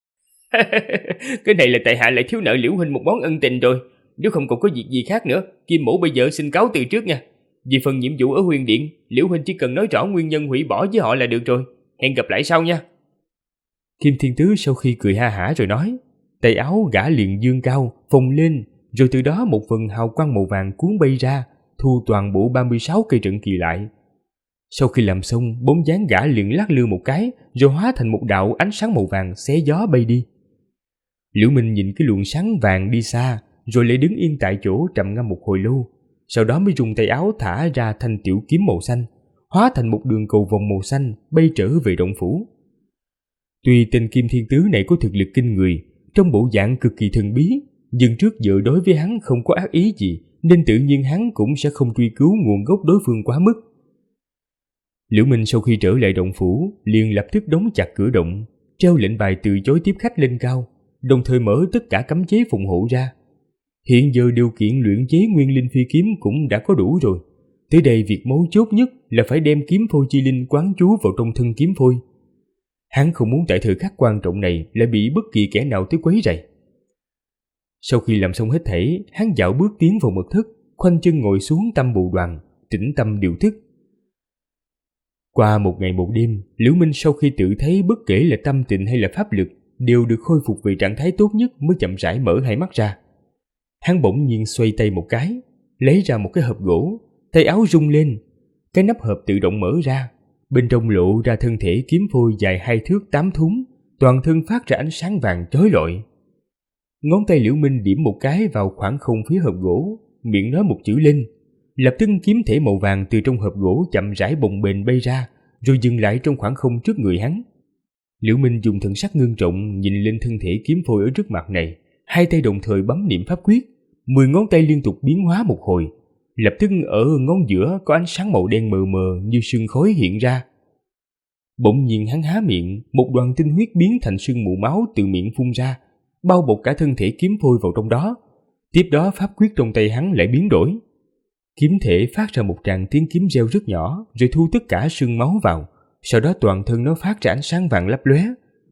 Cái này là tại hạ lại thiếu nợ Liễu huynh một món ân tình rồi. Nếu không còn có việc gì khác nữa, Kim mổ bây giờ xin cáo từ trước nha. Vì phần nhiệm vụ ở Huyền Điện, Liễu huynh chỉ cần nói rõ nguyên nhân hủy bỏ với họ là được rồi. Hẹn gặp lại sau nha. Kim Thiên Tứ sau khi cười ha hả rồi nói, tay áo gã liền dương cao, phồng lên, rồi từ đó một phần hào quang màu vàng cuốn bay ra, thu toàn bộ 36 cây trận kỳ lại. Sau khi làm xong, bóng dáng gã liền lắc lư một cái, rồi hóa thành một đạo ánh sáng màu vàng xé gió bay đi. Liễu Minh nhìn cái luồng sáng vàng đi xa, rồi lại đứng yên tại chỗ trầm ngâm một hồi lâu, sau đó mới dùng tay áo thả ra thanh tiểu kiếm màu xanh, hóa thành một đường cầu vòng màu xanh bay trở về động phủ. Tuy tên Kim Thiên Tứ này có thực lực kinh người, trong bộ dạng cực kỳ thần bí, nhưng trước giờ đối với hắn không có ác ý gì, nên tự nhiên hắn cũng sẽ không truy cứu nguồn gốc đối phương quá mức. Liễu Minh sau khi trở lại động phủ, liền lập tức đóng chặt cửa động, treo lệnh bài từ chối tiếp khách lên cao, đồng thời mở tất cả cấm chế phòng hộ ra. Hiện giờ điều kiện luyện chế nguyên linh phi kiếm cũng đã có đủ rồi. Tới đây việc mấu chốt nhất là phải đem kiếm phôi chi linh quán trú vào trong thân kiếm phôi. Hắn không muốn tại thời khắc quan trọng này lại bị bất kỳ kẻ nào tới quấy rầy. Sau khi làm xong hết thảy, hắn dạo bước tiến vào mật thất, khoanh chân ngồi xuống tâm bồ đoàn, tĩnh tâm điều thức. Qua một ngày một đêm, Liễu Minh sau khi tự thấy bất kể là tâm tình hay là pháp lực đều được khôi phục về trạng thái tốt nhất mới chậm rãi mở hai mắt ra. Hắn bỗng nhiên xoay tay một cái, lấy ra một cái hộp gỗ, tay áo rung lên, cái nắp hộp tự động mở ra, bên trong lộ ra thân thể kiếm phôi dài 2 thước 8 thúng, toàn thân phát ra ánh sáng vàng chói lọi. Ngón tay Liễu Minh điểm một cái vào khoảng không phía hộp gỗ, miệng nói một chữ lên, lập tức kiếm thể màu vàng từ trong hộp gỗ chậm rãi bồng bềnh bay ra, rồi dừng lại trong khoảng không trước người hắn. Liễu Minh dùng thần sắc ngưng trọng nhìn lên thân thể kiếm phôi ở trước mặt này, hai tay đồng thời bấm niệm pháp quyết, 10 ngón tay liên tục biến hóa một hồi, lập tức ở ngón giữa có ánh sáng màu đen mờ mờ như sương khói hiện ra. Bỗng nhiên hắn há miệng, một đoàn tinh huyết biến thành sương mù máu từ miệng phun ra, bao bọc cả thân thể kiếm phôi vào trong đó. Tiếp đó pháp quyết trong tay hắn lại biến đổi. Kiếm thể phát ra một tràng tiếng kiếm reo rất nhỏ, rồi thu tất cả sương máu vào, sau đó toàn thân nó phát ra ánh sáng vàng lấp lóe,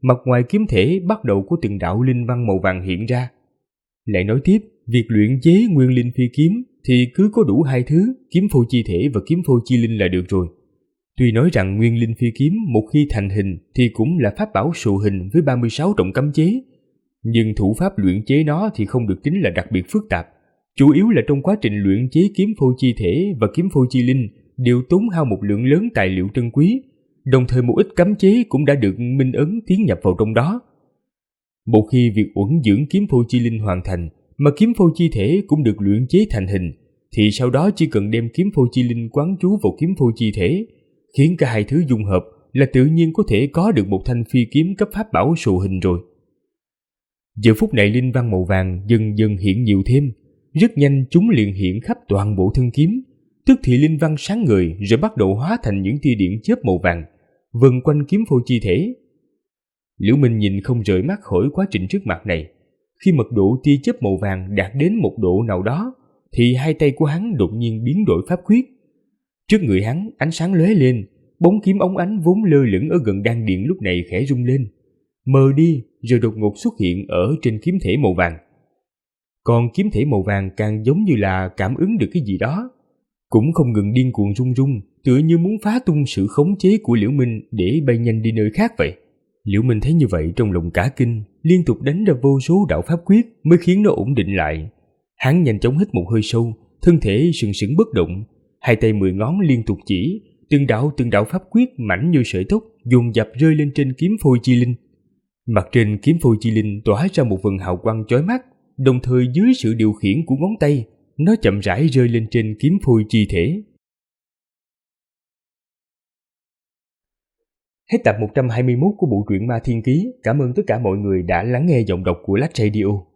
mặt ngoài kiếm thể bắt đầu có từng đạo linh văn màu vàng hiện ra. Lại nói tiếp, việc luyện chế nguyên linh phi kiếm thì cứ có đủ hai thứ, kiếm phôi chi thể và kiếm phôi chi linh là được rồi. Tuy nói rằng nguyên linh phi kiếm một khi thành hình thì cũng là pháp bảo sụ hình với 36 trọng cấm chế, nhưng thủ pháp luyện chế nó thì không được tính là đặc biệt phức tạp. Chủ yếu là trong quá trình luyện chế kiếm phôi chi thể và kiếm phôi chi linh đều tốn hao một lượng lớn tài liệu trân quý, đồng thời một ít cấm chế cũng đã được minh ấn tiến nhập vào trong đó. Một khi việc uẩn dưỡng kiếm phôi chi linh hoàn thành mà kiếm phôi chi thể cũng được luyện chế thành hình, thì sau đó chỉ cần đem kiếm phôi chi linh quán trú vào kiếm phôi chi thể, khiến cả hai thứ dung hợp là tự nhiên có thể có được một thanh phi kiếm cấp pháp bảo sụ hình rồi. Giờ phút này linh văn màu vàng dần dần hiện nhiều thêm, rất nhanh chúng liền hiện khắp toàn bộ thân kiếm, tức thì linh văn sáng ngời rồi bắt đầu hóa thành những tia điện chớp màu vàng vần quanh kiếm phôi chi thể. Liễu Minh nhìn không rời mắt khỏi quá trình trước mặt này. Khi mật độ tia chớp màu vàng đạt đến một độ nào đó thì hai tay của hắn đột nhiên biến đổi pháp quyết. Trước người hắn ánh sáng lóe lên, bóng kiếm óng ánh vốn lơ lửng ở gần đan điền lúc này khẽ rung lên, mờ đi rồi đột ngột xuất hiện ở trên kiếm thể màu vàng. Còn kiếm thể màu vàng càng giống như là cảm ứng được cái gì đó, cũng không ngừng điên cuồng rung rung, tựa như muốn phá tung sự khống chế của Liễu Minh để bay nhanh đi nơi khác vậy. Liễu Minh thấy như vậy trong lòng cả kinh, liên tục đánh ra vô số đạo pháp quyết mới khiến nó ổn định lại. Hắn nhanh chóng hít một hơi sâu, thân thể sừng sững bất động, hai tay 10 ngón liên tục chỉ, từng đạo pháp quyết mảnh như sợi tóc dồn dập rơi lên trên kiếm phôi chi linh. Mặt trên kiếm phôi chi linh tỏa ra một vầng hào quang chói mắt, đồng thời dưới sự điều khiển của ngón tay, nó chậm rãi rơi lên trên kiếm phôi chi thể. Hết tập 121 của bộ truyện Ma Thiên Ký. Cảm ơn tất cả mọi người đã lắng nghe giọng đọc của Lách Radio.